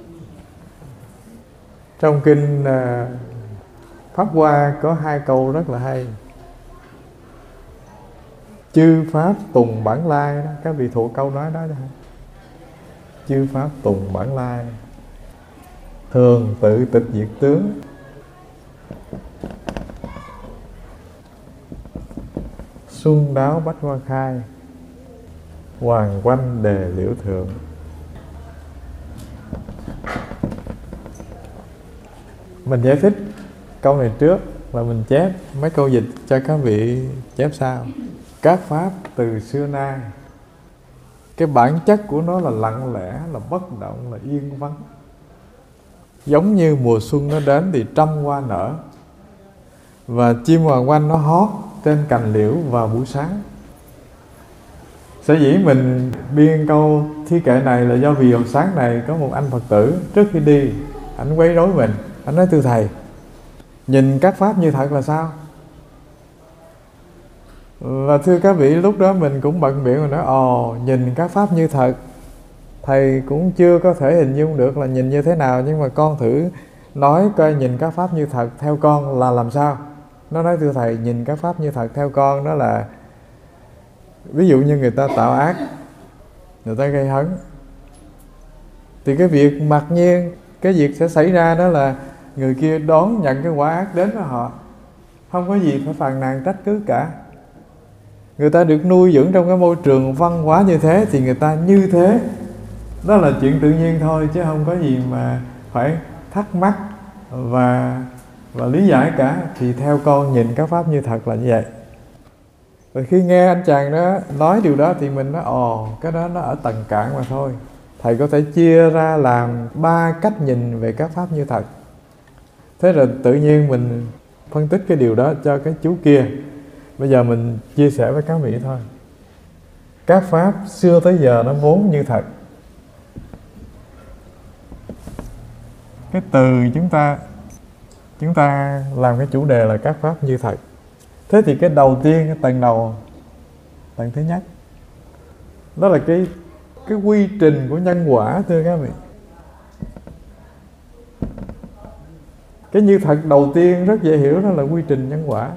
Trong kinh uh, Pháp Hoa có hai câu rất là hay. Chư Pháp tùng bản lai đó, các vị thuộc câu nói đó. Chư Pháp tùng bản lai, thường tự tịch diệt tướng, xuân đáo bách hoa khai, hoàng quanh đề liễu thượng. Mình giải thích câu này trước và mình chép mấy câu dịch cho các vị chép sau. Các pháp từ xưa nay, cái bản chất của nó là lặng lẽ, là bất động, là yên vắng. Giống như mùa xuân nó đến thì trăm hoa nở, và chim hoàng oanh nó hót trên cành liễu vào buổi sáng. Sở dĩ mình biên câu thi kệ này là do vì hồi sáng này có một anh Phật tử trước khi đi, anh quấy rối mình. Anh nói: thưa thầy, nhìn các pháp như thật là sao? Và thưa các vị, lúc đó mình cũng bận miệng và nói: ồ, nhìn các pháp như thật, thầy cũng chưa có thể hình dung được là nhìn như thế nào, nhưng mà con thử nói coi nhìn các pháp như thật theo con là làm sao. Nó nói: thưa thầy, nhìn các pháp như thật theo con đó là, ví dụ như người ta tạo ác, người ta gây hấn, thì cái việc mặc nhiên cái việc sẽ xảy ra đó là người kia đón nhận cái quả ác đến với họ, không có gì phải phàn nàn trách cứ cả. Người ta được nuôi dưỡng trong cái môi trường văn hóa như thế thì người ta như thế, đó là chuyện tự nhiên thôi, chứ không có gì mà phải thắc mắc và và lý giải cả. Thì theo con nhìn các pháp như thật là như vậy. Và khi nghe anh chàng đó nói điều đó thì mình nói: ồ, cái đó nó ở tầng cạn mà thôi. Thầy có thể chia ra làm ba cách nhìn về các pháp như thật. Thế rồi tự nhiên mình phân tích cái điều đó cho cái chú kia. Bây giờ mình chia sẻ với các vị thôi. Các pháp xưa tới giờ nó vốn như thật. Cái từ chúng ta chúng ta làm cái chủ đề là các pháp như thật. Thế thì cái đầu tiên, cái tầng đầu, tầng thứ nhất, đó là cái cái quy trình của nhân quả, thưa các vị. Cái như thật đầu tiên rất dễ hiểu, đó là quy trình nhân quả.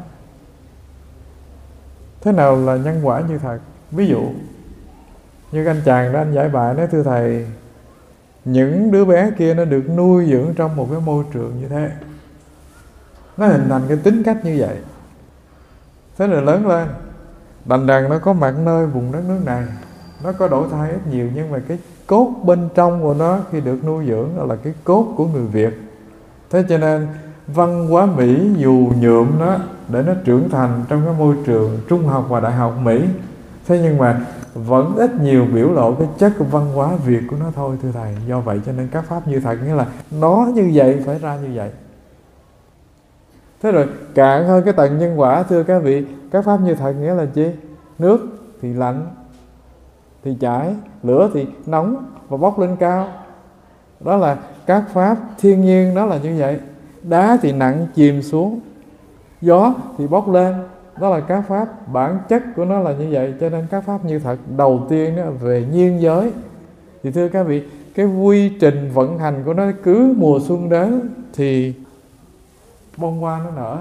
Thế nào là nhân quả như thật? Ví dụ như anh chàng đó, anh giải bài nói: thưa thầy, những đứa bé kia nó được nuôi dưỡng trong một cái môi trường như thế, nó hình thành cái tính cách như vậy. Thế rồi lớn lên, đành rằng nó có mặt nơi vùng đất nước này, nó có đổi thay ít nhiều, nhưng mà cái cốt bên trong của nó khi được nuôi dưỡng đó là cái cốt của người Việt. Thế cho nên văn hóa Mỹ dù nhuộm nó để nó trưởng thành trong cái môi trường trung học và đại học Mỹ, thế nhưng mà vẫn ít nhiều biểu lộ cái chất của văn hóa Việt của nó thôi, thưa thầy. Do vậy cho nên các pháp như thật nghĩa là nó như vậy phải ra như vậy. Thế rồi cạn hơn cái tầng nhân quả, thưa các vị, các pháp như thật nghĩa là chi? Nước thì lạnh thì chảy, lửa thì nóng và bốc lên cao, đó là các pháp thiên nhiên, đó là như vậy. Đá thì nặng chìm xuống, gió thì bốc lên, đó là các pháp bản chất của nó là như vậy. Cho nên các pháp như thật đầu tiên đó về nhiên giới. Thì thưa các vị, cái quy trình vận hành của nó, cứ mùa xuân đến thì bông hoa nó nở,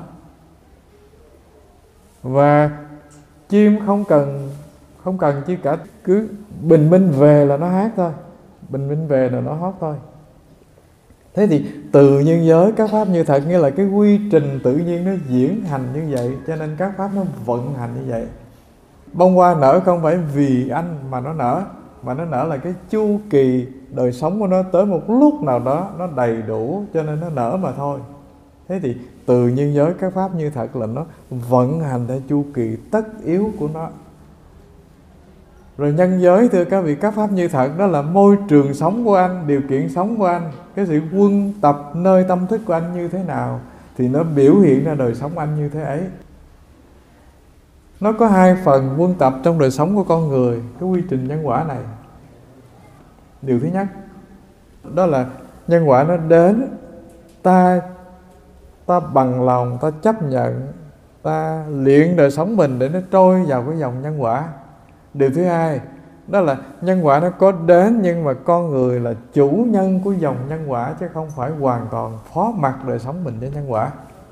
và chim không cần không cần chi cả, cứ bình minh về là nó hát thôi, bình minh về là nó hót thôi. Thế thì từ nhân giới các pháp như thật nghĩa là cái quy trình tự nhiên nó diễn hành như vậy, cho nên các pháp nó vận hành như vậy. Bông hoa nở không phải vì anh mà nó nở, mà nó nở là cái chu kỳ đời sống của nó tới một lúc nào đó nó đầy đủ, cho nên nó nở mà thôi. Thế thì từ nhân giới các pháp như thật là nó vận hành theo chu kỳ tất yếu của nó. Rồi nhân giới, thưa các vị, các pháp như thật đó là môi trường sống của anh, điều kiện sống của anh, cái sự quân tập nơi tâm thức của anh như thế nào thì nó biểu hiện ra đời sống anh như thế ấy. Nó có hai phần quân tập trong đời sống của con người, cái quy trình nhân quả này. Điều thứ nhất, đó là nhân quả nó đến, ta ta bằng lòng, ta chấp nhận, ta luyện đời sống mình để nó trôi vào cái dòng nhân quả. Điều thứ hai, đó là nhân quả nó có đến, nhưng mà con người là chủ nhân của dòng nhân quả, chứ không phải hoàn toàn phó mặc đời sống mình cho nhân quả.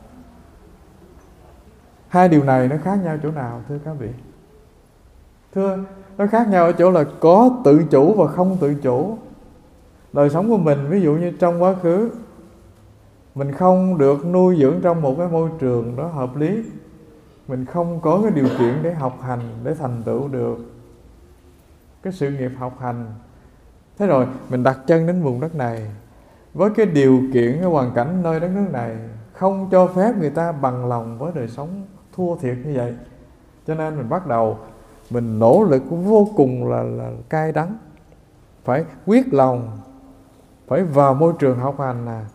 Hai điều này nó khác nhau chỗ nào, thưa các vị? Thưa, nó khác nhau ở chỗ là có tự chủ và không tự chủ. Đời sống của mình, ví dụ như trong quá khứ, mình không được nuôi dưỡng trong một cái môi trường đó hợp lý, mình không có cái điều kiện để học hành, để thành tựu được cái sự nghiệp học hành. Thế rồi mình đặt chân đến vùng đất này, với cái điều kiện, cái hoàn cảnh nơi đất nước này không cho phép người ta bằng lòng với đời sống thua thiệt như vậy. Cho nên mình bắt đầu mình nỗ lực vô cùng là, là cay đắng, phải quyết lòng, phải vào môi trường học hành nè,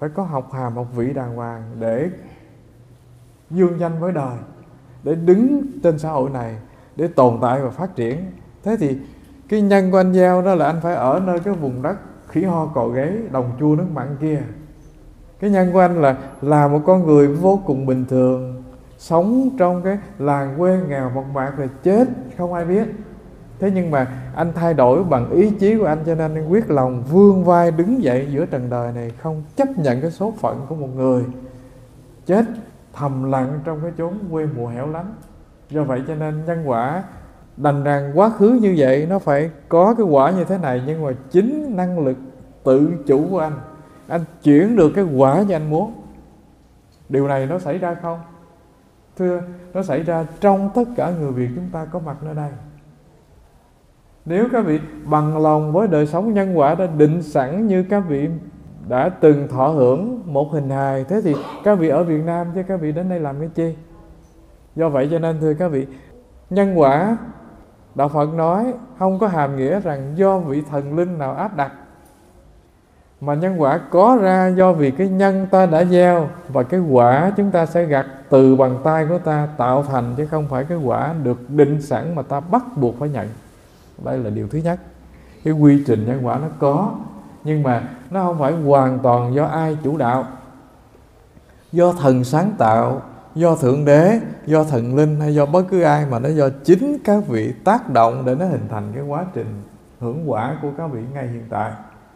phải có học hàm học vị đàng hoàng để dương danh với đời, để đứng trên xã hội này, để tồn tại và phát triển. Thế thì cái nhân của anh gieo đó là anh phải ở nơi cái vùng đất khỉ ho cò gáy, đồng chua nước mặn kia. Cái nhân của anh là là một con người vô cùng bình thường, sống trong cái làng quê nghèo mộc mạc rồi chết không ai biết. Thế nhưng mà anh thay đổi bằng ý chí của anh, cho nên anh quyết lòng vươn vai đứng dậy giữa trần đời này, không chấp nhận cái số phận của một người chết thầm lặng trong cái chốn quê mùa hẻo lánh. Do vậy cho nên nhân quả đành rằng quá khứ như vậy nó phải có cái quả như thế này, nhưng mà chính năng lực tự chủ của anh, anh chuyển được cái quả như anh muốn. Điều này nó xảy ra không? Thưa, nó xảy ra trong tất cả người Việt chúng ta có mặt nơi đây. Nếu các vị bằng lòng với đời sống nhân quả đã định sẵn, như các vị đã từng thọ hưởng một hình hài, thế thì các vị ở Việt Nam chứ các vị đến đây làm cái chi? Do vậy cho nên thưa các vị, nhân quả Đạo Phật nói không có hàm nghĩa rằng do vị thần linh nào áp đặt, mà nhân quả có ra do vì cái nhân ta đã gieo, và cái quả chúng ta sẽ gặt từ bàn tay của ta tạo thành, chứ không phải cái quả được định sẵn mà ta bắt buộc phải nhận. Đây là điều thứ nhất. Cái quy trình nhân quả nó có, nhưng mà nó không phải hoàn toàn do ai chủ đạo. Do thần sáng tạo, do Thượng Đế, do thần linh hay do bất cứ ai, mà nó do chính các vị tác động để nó hình thành cái quá trình hưởng quả của các vị ngay hiện tại.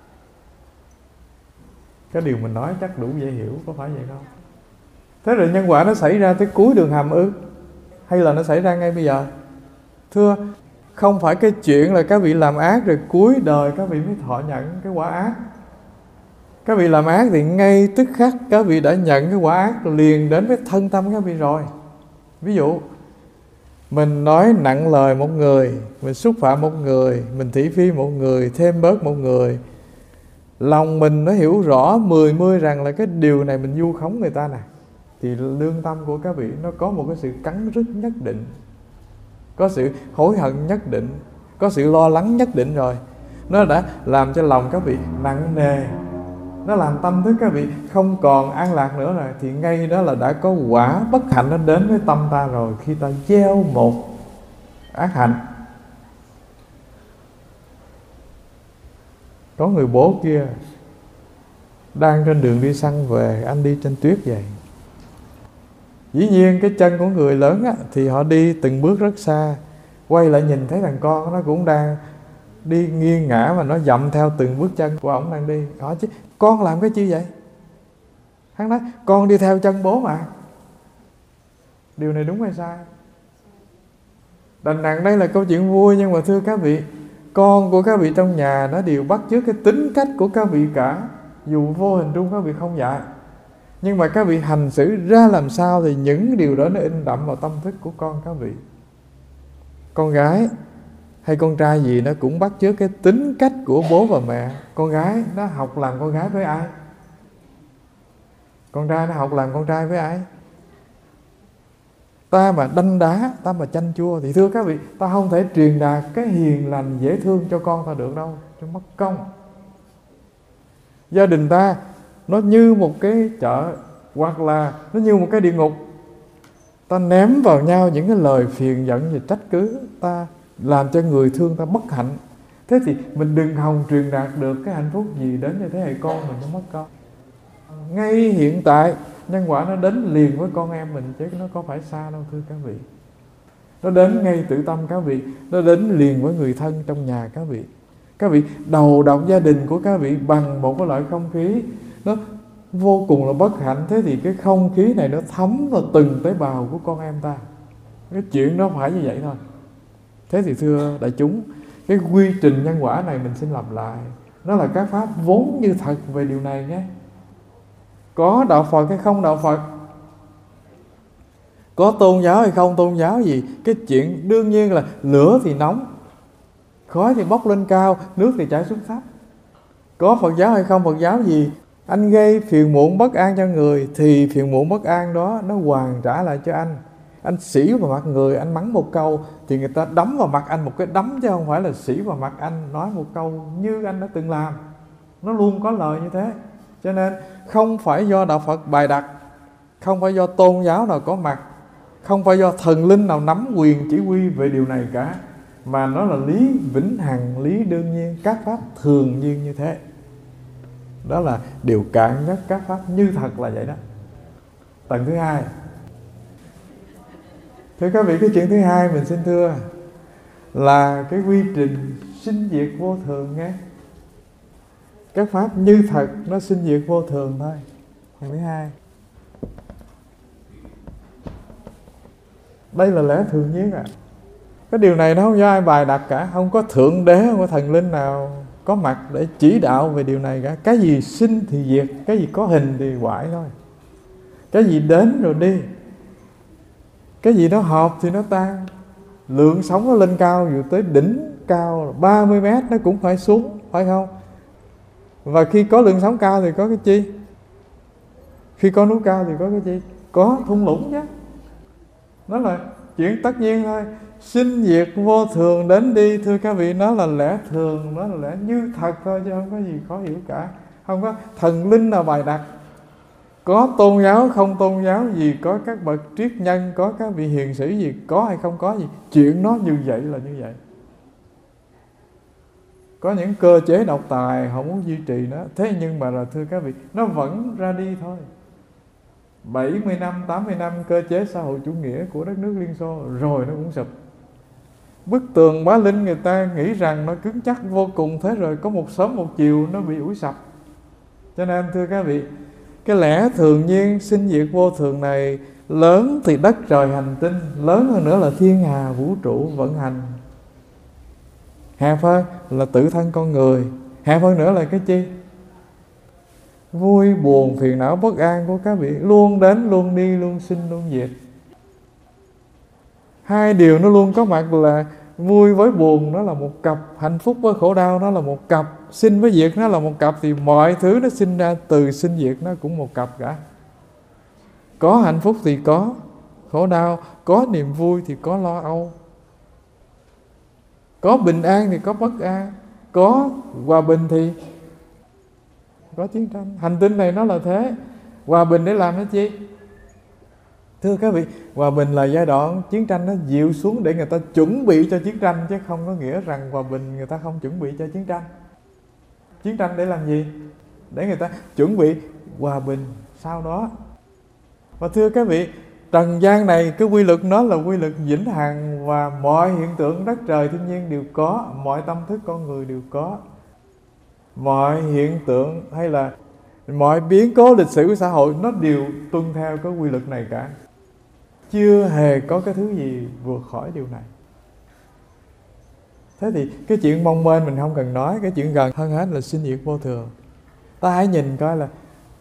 Cái điều mình nói chắc đủ dễ hiểu, có phải vậy không? Thế rồi nhân quả nó xảy ra tới cuối đường hầm ư? Hay là nó xảy ra ngay bây giờ? Thưa, không phải cái chuyện là các vị làm ác rồi cuối đời các vị mới thọ nhận cái quả ác. Các vị làm ác thì ngay tức khắc các vị đã nhận cái quả ác liền đến với thân tâm các vị rồi. Ví dụ mình nói nặng lời một người, mình xúc phạm một người, mình thị phi một người, thêm bớt một người, lòng mình nó hiểu rõ mười mươi rằng là cái điều này mình vu khống người ta nè, thì lương tâm của các vị nó có một cái sự cắn rứt nhất định, có sự hối hận nhất định, có sự lo lắng nhất định rồi. Nó đã làm cho lòng các vị nặng nề, nó làm tâm thức các vị không còn an lạc nữa rồi, thì ngay đó là đã có quả bất hạnh nó đến với tâm ta rồi, khi ta gieo một ác hạnh. Có người bố kia đang trên đường đi săn về, anh đi trên tuyết vậy. Dĩ nhiên cái chân của người lớn á, thì họ đi từng bước rất xa, quay lại nhìn thấy thằng con nó cũng đang đi nghiêng ngã mà nó dậm theo từng bước chân của ổng đang đi. Hỏi chứ con làm cái chi vậy? Hắn nói con đi theo chân bố mà. Điều này đúng hay sai? Đành rằng đây là câu chuyện vui, nhưng mà thưa các vị, con của các vị trong nhà nó đều bắt chước cái tính cách của các vị cả, dù vô hình trung các vị không dạy. Nhưng mà các vị hành xử ra làm sao thì những điều đó nó in đậm vào tâm thức của con các vị. Con gái hay con trai gì nó cũng bắt chước cái tính cách của bố và mẹ. Con gái nó học làm con gái với ai? Con trai nó học làm con trai với ai? Ta mà đanh đá, ta mà chanh chua thì thưa các vị, ta không thể truyền đạt cái hiền lành dễ thương cho con ta được đâu, cho mất công. Gia đình ta nó như một cái chợ, hoặc là nó như một cái địa ngục. Ta ném vào nhau những cái lời phiền giận và trách cứ, ta làm cho người thương ta bất hạnh. Thế thì mình đừng hòng truyền đạt được cái hạnh phúc gì đến cho thế hệ con mình, nó mất công. Ngay hiện tại nhân quả nó đến liền với con em mình, chứ nó có phải xa đâu thưa các vị. Nó đến ngay tự tâm các vị, nó đến liền với người thân trong nhà các vị. Các vị đầu độc gia đình của các vị bằng một cái loại không khí nó vô cùng là bất hạnh. Thế thì cái không khí này nó thấm vào từng tế bào của con em ta. Cái chuyện nó phải như vậy thôi. Thế thì thưa đại chúng, cái quy trình nhân quả này mình xin làm lại. Nó là các pháp vốn như thật về điều này nhé. Có đạo Phật hay không đạo Phật, có tôn giáo hay không tôn giáo gì, cái chuyện đương nhiên là lửa thì nóng, khói thì bốc lên cao, nước thì chảy xuống thấp. Có Phật giáo hay không Phật giáo gì, anh gây phiền muộn bất an cho người thì phiền muộn bất an đó nó hoàn trả lại cho anh. Anh xỉ vào mặt người, anh mắng một câu thì người ta đấm vào mặt anh một cái đấm, chứ không phải là xỉ vào mặt anh nói một câu như anh đã từng làm. Nó luôn có lời như thế. Cho nên không phải do đạo Phật bày đặt, không phải do tôn giáo nào có mặt, không phải do thần linh nào nắm quyền chỉ huy về điều này cả, mà nó là lý vĩnh hằng, lý đương nhiên, các pháp thường nhiên như thế. Đó là điều cạn nhất các pháp như thật là vậy đó. Tầng thứ hai. Thưa các vị, cái chuyện thứ hai mình xin thưa là cái quy trình sinh diệt vô thường nghe. Các pháp như thật nó sinh diệt vô thường thôi. Phần thứ hai. Đây là lẽ thường nhiên à. Cái điều này nó không do ai bài đặt cả, không có thượng đế, không có thần linh nào có mặt để chỉ đạo về điều này cả. Cái gì sinh thì diệt, cái gì có hình thì hoại thôi. Cái gì đến rồi đi, cái gì nó hợp thì nó tan. Lượng sóng nó lên cao, dù tới đỉnh cao ba mươi mét nó cũng phải xuống, phải không? Và khi có lượng sóng cao thì có cái chi? Khi có núi cao thì có cái chi? Có thung lũng chứ. Nó là chuyện tất nhiên thôi. Sinh diệt vô thường đến đi, thưa các vị, nó là lẽ thường, nó là lẽ như thật thôi, chứ không có gì khó hiểu cả. Không có thần linh nào bài đặt. Có tôn giáo không tôn giáo gì, có các bậc triết nhân, có các vị hiền sĩ gì, có hay không có gì, chuyện nó như vậy là như vậy. Có những cơ chế độc tài họ muốn duy trì nó, thế nhưng mà là thưa các vị, nó vẫn ra đi thôi. Bảy mươi năm, tám mươi năm cơ chế xã hội chủ nghĩa của đất nước Liên Xô rồi nó cũng sụp. Bức tường Bá Linh người ta nghĩ rằng nó cứng chắc vô cùng, thế rồi có một sớm một chiều nó bị ủi sập. Cho nên thưa các vị, cái lẽ thường nhiên sinh diệt vô thường này lớn thì đất trời hành tinh, lớn hơn nữa là thiên hà vũ trụ vận hành, hẹp hơn là tự thân con người, hẹp hơn nữa là cái chi? Vui buồn phiền não bất an của các vị luôn đến luôn đi, luôn sinh luôn diệt. Hai điều nó luôn có mặt là vui với buồn nó là một cặp, hạnh phúc với khổ đau nó là một cặp, sinh với diệt nó là một cặp, thì mọi thứ nó sinh ra từ sinh diệt nó cũng một cặp cả. Có hạnh phúc thì có khổ đau, có niềm vui thì có lo âu, có bình an thì có bất an, có hòa bình thì có chiến tranh. Hành tinh này nó là thế. Hòa bình để làm cái chi? Thưa các vị, hòa bình là giai đoạn chiến tranh nó dịu xuống để người ta chuẩn bị cho chiến tranh, chứ không có nghĩa rằng hòa bình người ta không chuẩn bị cho chiến tranh. Chiến tranh để làm gì? Để người ta chuẩn bị hòa bình sau đó. Và thưa các vị, trần gian này cái quy luật nó là quy luật vĩnh hằng, và mọi hiện tượng đất trời thiên nhiên đều có, mọi tâm thức con người đều có. Mọi hiện tượng hay là mọi biến cố lịch sử của xã hội nó đều tuân theo cái quy luật này cả. Chưa hề có cái thứ gì vượt khỏi điều này. Thế thì cái chuyện mong mênh mình không cần nói, cái chuyện gần hơn hết là sinh diệt vô thường. Ta hãy nhìn coi là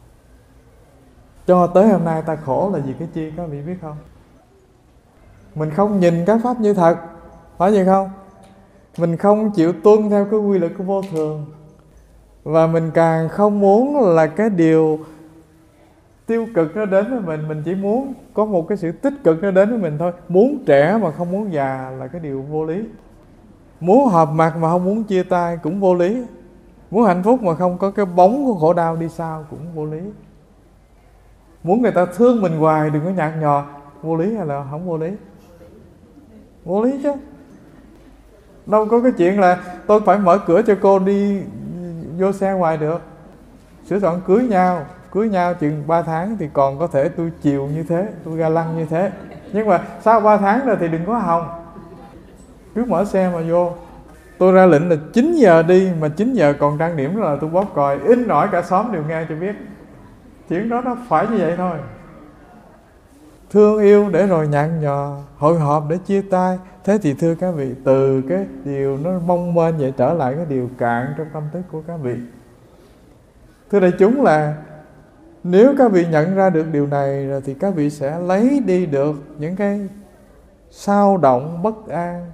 cho tới hôm nay ta khổ là vì cái chi, các vị biết không? Mình không nhìn các pháp như thật, phải vậy không? Mình không chịu tuân theo cái quy luật của vô thường, và mình càng không muốn là cái điều tiêu cực nó đến với mình. Mình chỉ muốn có một cái sự tích cực nó đến với mình thôi. Muốn trẻ mà không muốn già là cái điều vô lý. Muốn hợp mặt mà không muốn chia tay cũng vô lý. Muốn hạnh phúc mà không có cái bóng của khổ đau đi sau cũng vô lý. Muốn người ta thương mình hoài đừng có nhạt nhòa, vô lý hay là không vô lý? Vô lý chứ. Đâu có cái chuyện là tôi phải mở cửa cho cô đi vô xe ngoài được. Sửa soạn cưới nhau, cưới nhau chừng ba tháng thì còn có thể tôi chiều như thế, tôi ga lăng như thế. Nhưng mà sau ba tháng rồi thì đừng có hòng, cứ mở xe mà vô. Tôi ra lệnh là chín giờ đi, mà chín giờ còn trang điểm là tôi bóp còi, in nổi cả xóm đều nghe cho biết. Chuyện đó nó phải như vậy thôi. Thương yêu để rồi nhạt nhòa, hội họp để chia tay. Thế thì thưa các vị, từ cái điều nó mong mênh vậy trở lại cái điều cạn trong tâm thức của các vị. Thưa đại chúng, là nếu các vị nhận ra được điều này rồi thì các vị sẽ lấy đi được những cái sao động bất an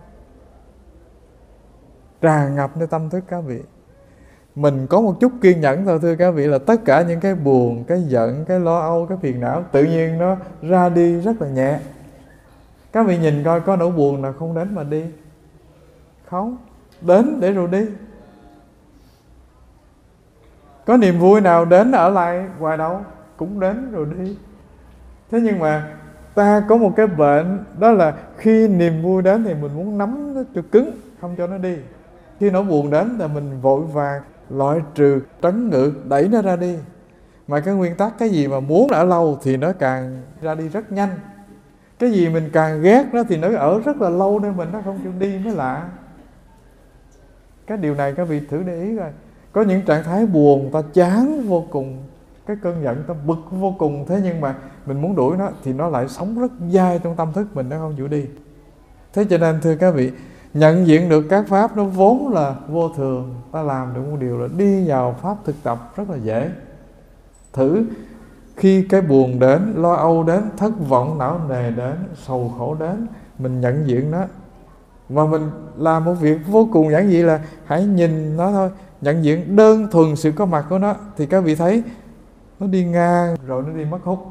tràn ngập nơi tâm thức các vị. Mình có một chút kiên nhẫn thôi thưa các vị, là tất cả những cái buồn, cái giận, cái lo âu, cái phiền não tự nhiên nó ra đi rất là nhẹ. Các vị nhìn coi có nỗi buồn nào không đến mà đi? Không, đến để rồi đi. Có niềm vui nào đến ở lại hoài đâu, cũng đến rồi đi. Thế nhưng mà ta có một cái bệnh, đó là khi niềm vui đến thì mình muốn nắm nó cho cứng, không cho nó đi. Khi nỗi buồn đến là mình vội vàng loại trừ, trấn ngự, đẩy nó ra đi. Mà cái nguyên tắc, cái gì mà muốn ở lâu thì nó càng ra đi rất nhanh. Cái gì mình càng ghét nó thì nó ở rất là lâu nên mình nó không chịu đi mới lạ. Cái điều này các vị thử để ý rồi. Có những trạng thái buồn, ta chán vô cùng, cái cơn giận ta bực vô cùng, thế nhưng mà mình muốn đuổi nó thì nó lại sống rất dai trong tâm thức mình, nó không chịu đi. Thế cho nên thưa các vị, nhận diện được các pháp nó vốn là vô thường, ta làm được một điều là đi vào pháp thực tập rất là dễ. Thử khi cái buồn đến, lo âu đến, thất vọng não nề đến, sầu khổ đến, mình nhận diện nó. Và mình làm một việc vô cùng giản dị là hãy nhìn nó thôi, nhận diện đơn thuần sự có mặt của nó. Thì các vị thấy nó đi ngang rồi nó đi mất hút.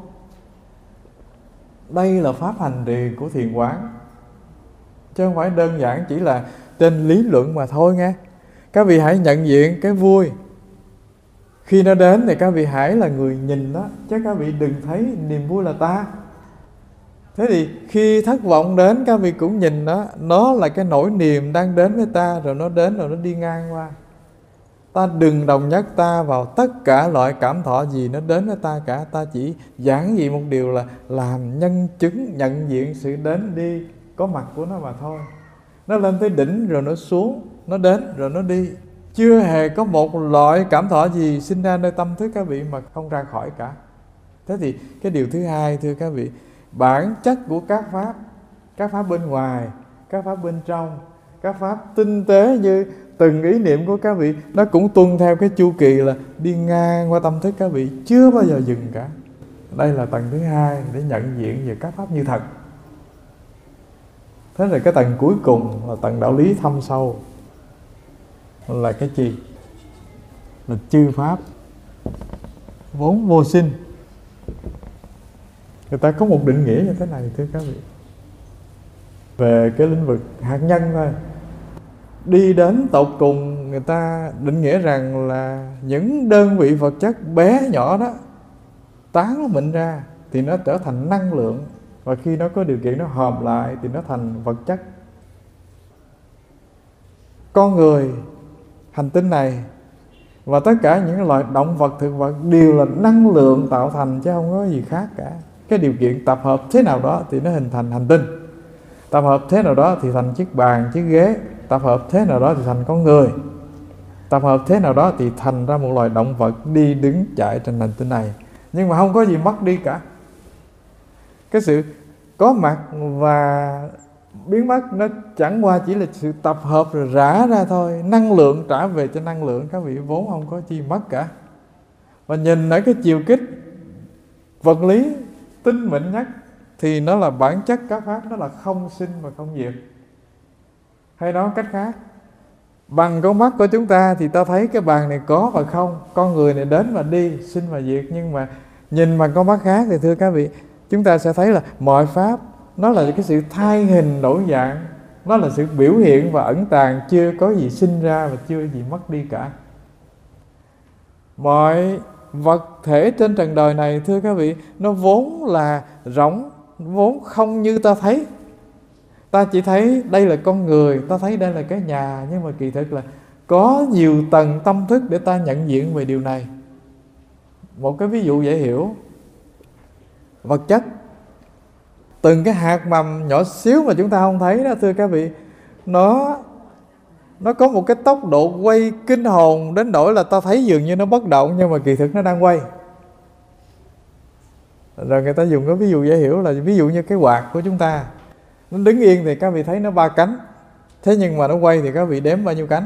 Đây là pháp hành trì của thiền quán, chứ không phải đơn giản chỉ là trên lý luận mà thôi nghe. Các vị hãy nhận diện cái vui. Khi nó đến thì các vị hãy là người nhìn nó, chứ các vị đừng thấy niềm vui là ta. Thế thì khi thất vọng đến, các vị cũng nhìn nó, nó là cái nỗi niềm đang đến với ta, rồi nó đến rồi nó đi ngang qua. Ta đừng đồng nhất ta vào tất cả loại cảm thọ gì nó đến với ta cả. Ta chỉ giản dị một điều là làm nhân chứng, nhận diện sự đến đi có mặt của nó mà thôi. Nó lên tới đỉnh rồi nó xuống, nó đến rồi nó đi. Chưa hề có một loại cảm thọ gì sinh ra nơi tâm thức các vị mà không ra khỏi cả. Thế thì cái điều thứ hai thưa các vị, bản chất của các pháp, các pháp bên ngoài, các pháp bên trong, các pháp tinh tế như từng ý niệm của các vị, nó cũng tuân theo cái chu kỳ là đi ngang qua tâm thức các vị, chưa bao giờ dừng cả. Đây là tầng thứ hai để nhận diện về các pháp như thật. Thế rồi cái tầng cuối cùng là tầng đạo lý thâm sâu, là cái gì? Là chư pháp vốn vô sinh. Người ta có một định nghĩa như thế này thưa các vị, về cái lĩnh vực hạt nhân thôi. Đi đến tột cùng, người ta định nghĩa rằng là những đơn vị vật chất bé nhỏ đó tán nó mịn ra thì nó trở thành năng lượng, và khi nó có điều kiện nó hợp lại thì nó thành vật chất. Con người, hành tinh này và tất cả những loài động vật, thực vật đều là năng lượng tạo thành, chứ không có gì khác cả. Cái điều kiện tập hợp thế nào đó thì nó hình thành hành tinh, tập hợp thế nào đó thì thành chiếc bàn, chiếc ghế, tập hợp thế nào đó thì thành con người, tập hợp thế nào đó thì thành ra một loài động vật đi đứng chạy trên hành tinh này. Nhưng mà không có gì mất đi cả. Cái sự có mặt và biến mất nó chẳng qua chỉ là sự tập hợp rồi rã ra thôi. Năng lượng trả về cho năng lượng, các vị, vốn không có chi mất cả. Và nhìn ở cái chiều kích vật lý tinh mịn nhất thì nó là bản chất các pháp, nó là không sinh và không diệt. Hay nói cách khác, bằng con mắt của chúng ta thì ta thấy cái bàn này có và không, con người này đến và đi, sinh và diệt. Nhưng mà nhìn bằng con mắt khác thì thưa các vị, chúng ta sẽ thấy là mọi pháp nó là cái sự thay hình đổi dạng, nó là sự biểu hiện và ẩn tàng, chưa có gì sinh ra và chưa gì mất đi cả. Mọi vật thể trên trần đời này thưa các vị, nó vốn là rỗng, vốn không như ta thấy. Ta chỉ thấy đây là con người, ta thấy đây là cái nhà, nhưng mà kỳ thực là có nhiều tầng tâm thức để ta nhận diện về điều này. Một cái ví dụ dễ hiểu, vật chất, từng cái hạt mầm nhỏ xíu mà chúng ta không thấy đó thưa các vị, nó nó có một cái tốc độ quay kinh hồn đến nỗi là ta thấy dường như nó bất động, nhưng mà kỳ thực nó đang quay. Rồi người ta dùng cái ví dụ dễ hiểu là ví dụ như cái quạt của chúng ta, nó đứng yên thì các vị thấy nó ba cánh, thế nhưng mà nó quay thì các vị đếm bao nhiêu cánh?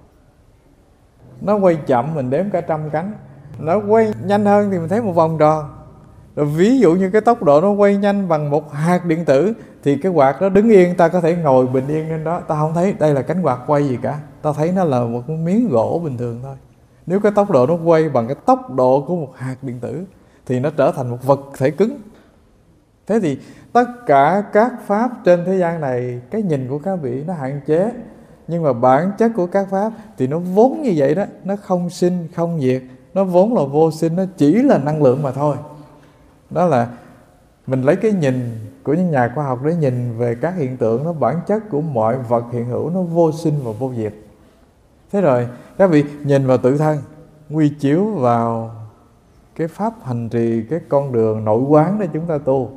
Nó quay chậm mình đếm cả trăm cánh, nó quay nhanh hơn thì mình thấy một vòng tròn. Rồi ví dụ như cái tốc độ nó quay nhanh bằng một hạt điện tử thì cái quạt nó đứng yên, ta có thể ngồi bình yên trên đó, ta không thấy đây là cánh quạt quay gì cả, ta thấy nó là một miếng gỗ bình thường thôi. Nếu cái tốc độ nó quay bằng cái tốc độ của một hạt điện tử thì nó trở thành một vật thể cứng. Thế thì tất cả các pháp trên thế gian này, cái nhìn của các vị nó hạn chế, nhưng mà bản chất của các pháp thì nó vốn như vậy đó, nó không sinh không diệt. nó vốn là vô sinh, nó chỉ là năng lượng mà thôi. Đó là mình lấy cái nhìn của những nhà khoa học để nhìn về các hiện tượng, nó bản chất của mọi vật hiện hữu nó vô sinh và vô diệt. Thế rồi các vị nhìn vào tự thân, quy chiếu vào cái pháp hành trì, cái con đường nội quán để chúng ta tu.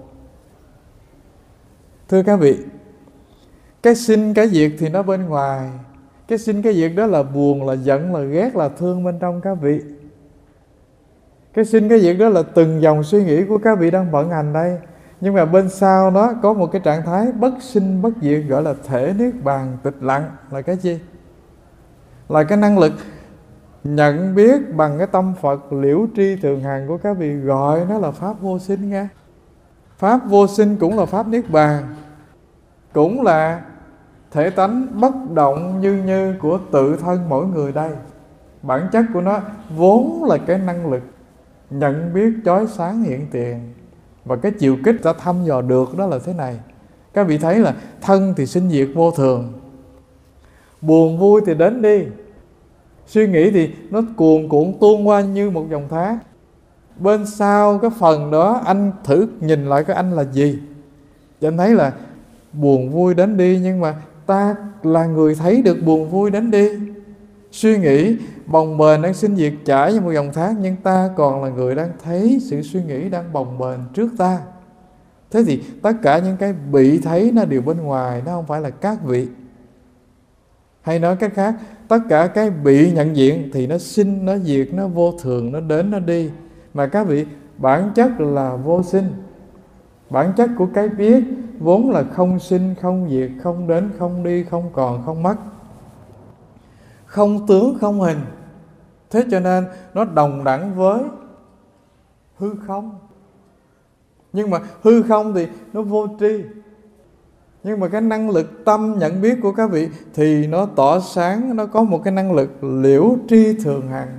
Thưa các vị, cái sinh cái diệt thì nó bên ngoài. Cái sinh cái diệt đó là buồn, là giận, là ghét, là thương bên trong các vị. Cái sinh cái diệt đó là từng dòng suy nghĩ của các vị đang vận hành đây. Nhưng mà bên sau nó có một cái trạng thái bất sinh bất diệt, gọi là thể niết bàn tịch lặng. Là cái gì? Là cái năng lực nhận biết bằng cái tâm Phật liễu tri thường hằng của các vị, gọi nó là pháp vô sinh nghe. Pháp vô sinh cũng là pháp niết bàn, cũng là thể tánh bất động như như của tự thân mỗi người đây. Bản chất của nó vốn là cái năng lực nhận biết chói sáng hiện tiền. Và cái chiều kích ta thăm dò được đó là thế này. Các vị thấy là thân thì sinh diệt vô thường, buồn vui thì đến đi, suy nghĩ thì nó cuồn cuộn tuôn qua như một dòng thác. Bên sau cái phần đó anh thử nhìn lại cái anh là gì, thì anh thấy là buồn vui đến đi, nhưng mà ta là người thấy được buồn vui đến đi. Suy nghĩ bồng bềnh đang sinh diệt chảy như một dòng thác, nhưng ta còn là người đang thấy sự suy nghĩ đang bồng bềnh trước ta. Thế thì tất cả những cái bị thấy nó đều bên ngoài, nó không phải là các vị. Hay nói cách khác, tất cả cái bị nhận diện thì nó sinh, nó diệt, nó vô thường, nó đến, nó đi. Mà các vị, bản chất là vô sinh. Bản chất của cái biết vốn là không sinh, không diệt, không đến, không đi, không còn, không mất, không tướng, không hình. Thế cho nên nó đồng đẳng với hư không. Nhưng mà hư không thì nó vô tri. Nhưng mà cái năng lực tâm nhận biết của các vị thì nó tỏ sáng, nó có một cái năng lực liễu tri thường hằng.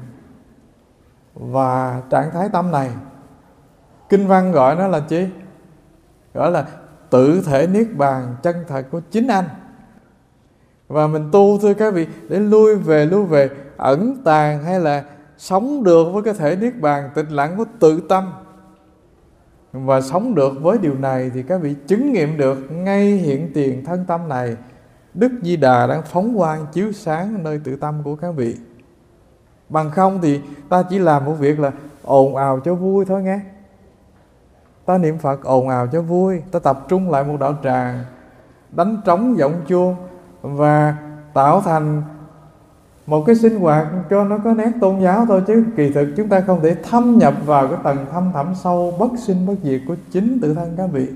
Và trạng thái tâm này, kinh văn gọi nó là chi? Gọi là tự thể niết bàn chân thật của chính anh. Và mình tu thưa các vị, để lui về lui về ẩn tàng hay là sống được với cái thể niết bàn tịch lặng của tự tâm, và sống được với điều này thì các vị chứng nghiệm được ngay hiện tiền thân tâm này, Đức Di Đà đang phóng quang chiếu sáng nơi tự tâm của các vị. Bằng không thì ta chỉ làm một việc là ồn ào cho vui thôi nghe. Ta niệm Phật ồn ào cho vui, ta tập trung lại một đạo tràng, đánh trống giọng chuông và tạo thành một cái sinh hoạt cho nó có nét tôn giáo thôi, chứ kỳ thực chúng ta không thể thâm nhập vào cái tầng thâm thẳm sâu bất sinh bất diệt của chính tự thân các vị.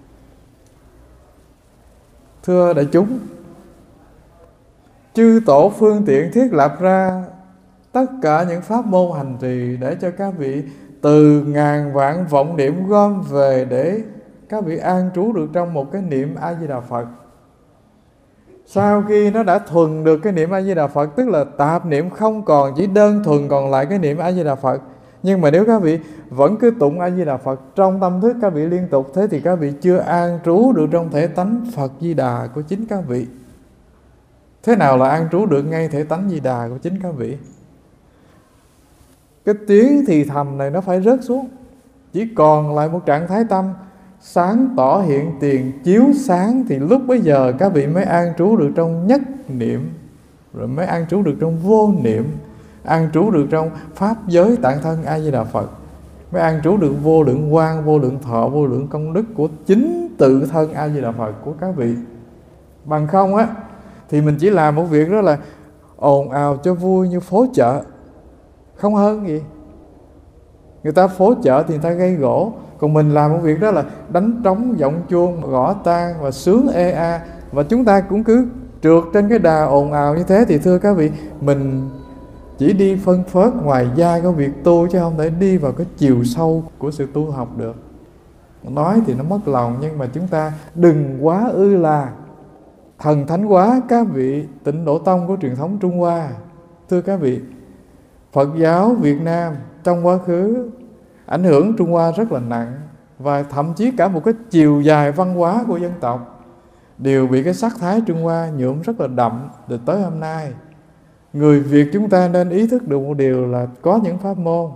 Thưa đại chúng, chư tổ phương tiện thiết lập ra tất cả những pháp môn hành trì để cho các vị từ ngàn vạn vọng niệm gom về để các vị an trú được trong một cái niệm A Di Đà Phật. Sau khi nó đã thuần được cái niệm A Di Đà Phật, tức là tạp niệm không còn, chỉ đơn thuần còn lại cái niệm A Di Đà Phật. Nhưng mà nếu các vị vẫn cứ tụng A Di Đà Phật trong tâm thức các vị liên tục, thế thì các vị chưa an trú được trong thể tánh Phật Di Đà của chính các vị. Thế nào là an trú được ngay thể tánh Di Đà của chính các vị? Cái tiếng thì thầm này nó phải rớt xuống, chỉ còn lại một trạng thái tâm sáng tỏ hiện tiền chiếu sáng, thì lúc bấy giờ các vị mới an trú được trong nhất niệm, rồi mới an trú được trong vô niệm, an trú được trong pháp giới tạng thân A Di Đà Phật, mới an trú được vô lượng quang, vô lượng thọ, vô lượng công đức của chính tự thân A Di Đà Phật của các vị. Bằng không á thì mình chỉ làm một việc đó là ồn ào cho vui như phố chợ, không hơn gì. Người ta phố chợ thì người ta gây gỗ, còn mình làm một việc đó là đánh trống giọng chuông, gõ tang và sướng ê a. Và chúng ta cũng cứ trượt trên cái đà ồn ào như thế, thì thưa các vị, mình chỉ đi phân phớt ngoài da của việc tu, chứ không thể đi vào cái chiều sâu của sự tu học được. Nói thì nó mất lòng, nhưng mà chúng ta đừng quá ư là thần thánh quá các vị Tịnh Độ Tông của truyền thống Trung Hoa. Thưa các vị, Phật giáo Việt Nam trong quá khứ ảnh hưởng Trung Hoa rất là nặng, và thậm chí cả một cái chiều dài văn hóa của dân tộc đều bị cái sắc thái Trung Hoa nhuộm rất là đậm. Từ tới hôm nay Người Việt chúng ta nên ý thức được một điều là có những pháp môn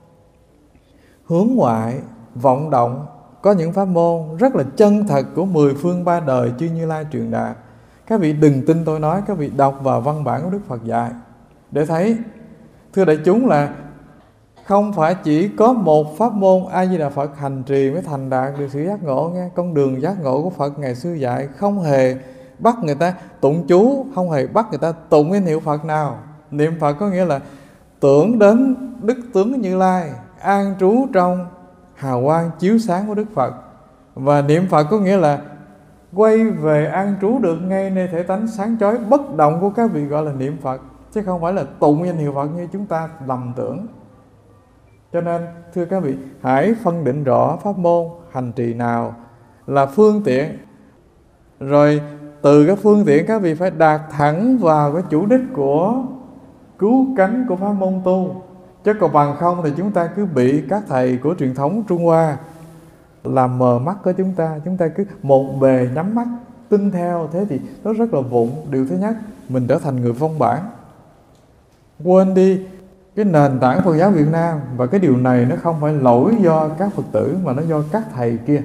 hướng ngoại, vọng động, có những pháp môn rất là chân thật của mười phương ba đời chư Như Lai truyền đạt. Các vị đừng tin tôi nói, các vị đọc vào văn bản của Đức Phật dạy để thấy. Thưa đại chúng, là không phải chỉ có một pháp môn A Di Đà Phật hành trì mới thành đạt được sự giác ngộ nghe. Con đường giác ngộ của Phật ngày xưa dạy không hề bắt người ta tụng chú, không hề bắt người ta tụng danh hiệu Phật nào. Niệm Phật có nghĩa là tưởng đến Đức tướng Như Lai, an trú trong hào quang chiếu sáng của Đức Phật. Và niệm Phật có nghĩa là quay về an trú được ngay nơi thể tánh sáng chói bất động của các vị, gọi là niệm Phật, chứ không phải là tụng danh hiệu Phật như chúng ta lầm tưởng. Cho nên thưa các vị, hãy phân định rõ pháp môn hành trì nào là phương tiện, rồi từ các phương tiện các vị phải đạt thẳng vào cái chủ đích của cứu cánh của pháp môn tu. Chứ còn bằng không thì chúng ta cứ bị các thầy của truyền thống Trung Hoa làm mờ mắt của chúng ta. Chúng ta cứ một bề nhắm mắt tin theo, thế thì nó rất là vụng. Điều thứ nhất, mình trở thành người phong bản, quên đi cái nền tảng Phật giáo Việt Nam. Và cái điều này nó không phải lỗi do các Phật tử, mà nó do các thầy kia.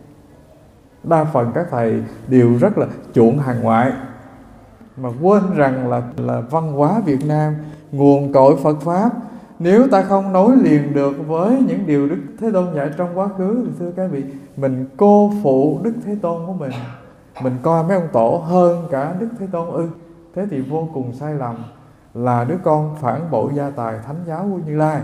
Đa phần các thầy đều rất là chuộng hàng ngoại, mà quên rằng là, là văn hóa Việt Nam, nguồn cội Phật Pháp, nếu ta không nối liền được với những điều Đức Thế Tôn dạy trong quá khứ thì thưa các vị, mình cô phụ Đức Thế Tôn của mình. Mình coi mấy ông tổ hơn cả Đức Thế Tôn ư? Thế thì vô cùng sai lầm, là đứa con phản bội gia tài thánh giáo của Như Lai.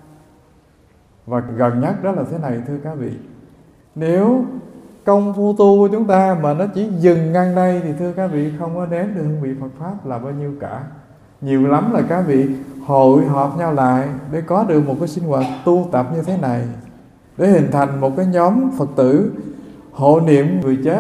Và gần nhất đó là thế này thưa các vị, nếu công phu tu của chúng ta mà nó chỉ dừng ngang đây thì thưa các vị không có nếm được hương vị Phật Pháp là bao nhiêu cả. Nhiều lắm là các vị hội họp nhau lại để có được một cái sinh hoạt tu tập như thế này, để hình thành một cái nhóm Phật tử hộ niệm người chết.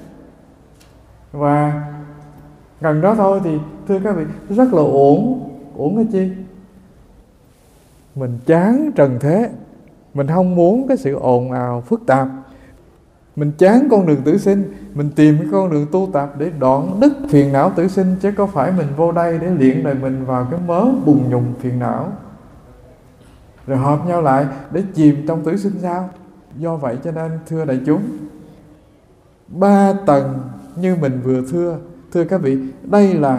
Và gần đó thôi thì thưa các vị, rất là uổng. Uổng cái chi? Mình chán trần thế, mình không muốn cái sự ồn ào phức tạp, mình chán con đường tử sinh, mình tìm cái con đường tu tập để đoạn đứt phiền não tử sinh. Chứ có phải mình vô đây để luyện đời mình vào cái mớ bùng nhùng phiền não, rồi họp nhau lại để chìm trong tử sinh sao? Do vậy cho nên thưa đại chúng, ba tầng như mình vừa thưa, thưa các vị, đây là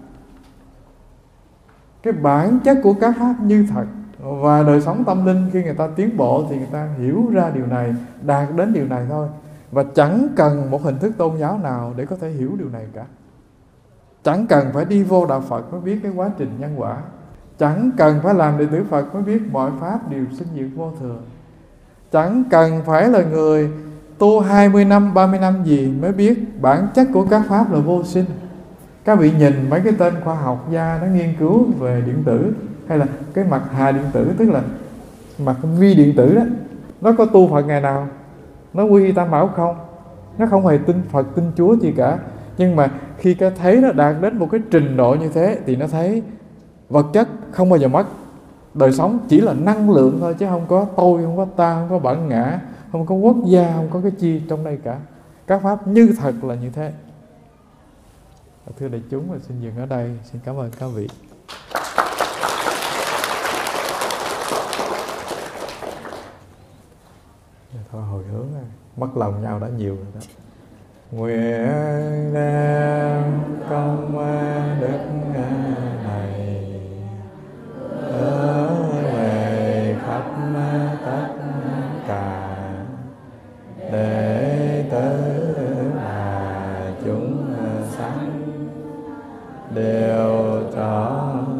cái bản chất của các pháp như thật. Và đời sống tâm linh khi người ta tiến bộ thì người ta hiểu ra điều này, đạt đến điều này thôi. Và chẳng cần một hình thức tôn giáo nào để có thể hiểu điều này cả. Chẳng cần phải đi vô đạo Phật mới biết cái quá trình nhân quả. Chẳng cần phải làm đệ tử Phật mới biết mọi pháp đều sinh diệt vô thường. Chẳng cần phải là người tu hai mươi năm, ba mươi năm gì mới biết bản chất của các pháp là vô sinh. Các vị nhìn mấy cái tên khoa học gia nó nghiên cứu về điện tử, hay là cái mặt hà điện tử, tức là mặt vi điện tử đó, nó có tu Phật ngày nào? Nó quy y Tam Bảo không? Nó không hề tin Phật, tin Chúa gì cả. Nhưng mà khi cái thấy nó đạt đến một cái trình độ như thế thì nó thấy vật chất không bao giờ mất. Đời sống chỉ là năng lượng thôi, chứ không có tôi, không có ta, không có bản ngã, không có quốc gia, không có cái chi trong đây cả. Các pháp như thật là như thế. Thưa đại chúng, và xin dừng ở đây. Xin cảm ơn các vị. Thôi hồi hướng, mất lòng nhau đã nhiều rồi đó. Nguyện đem công đức này hướng về khắp tất cả đệ tử là chúng sanh đều trọn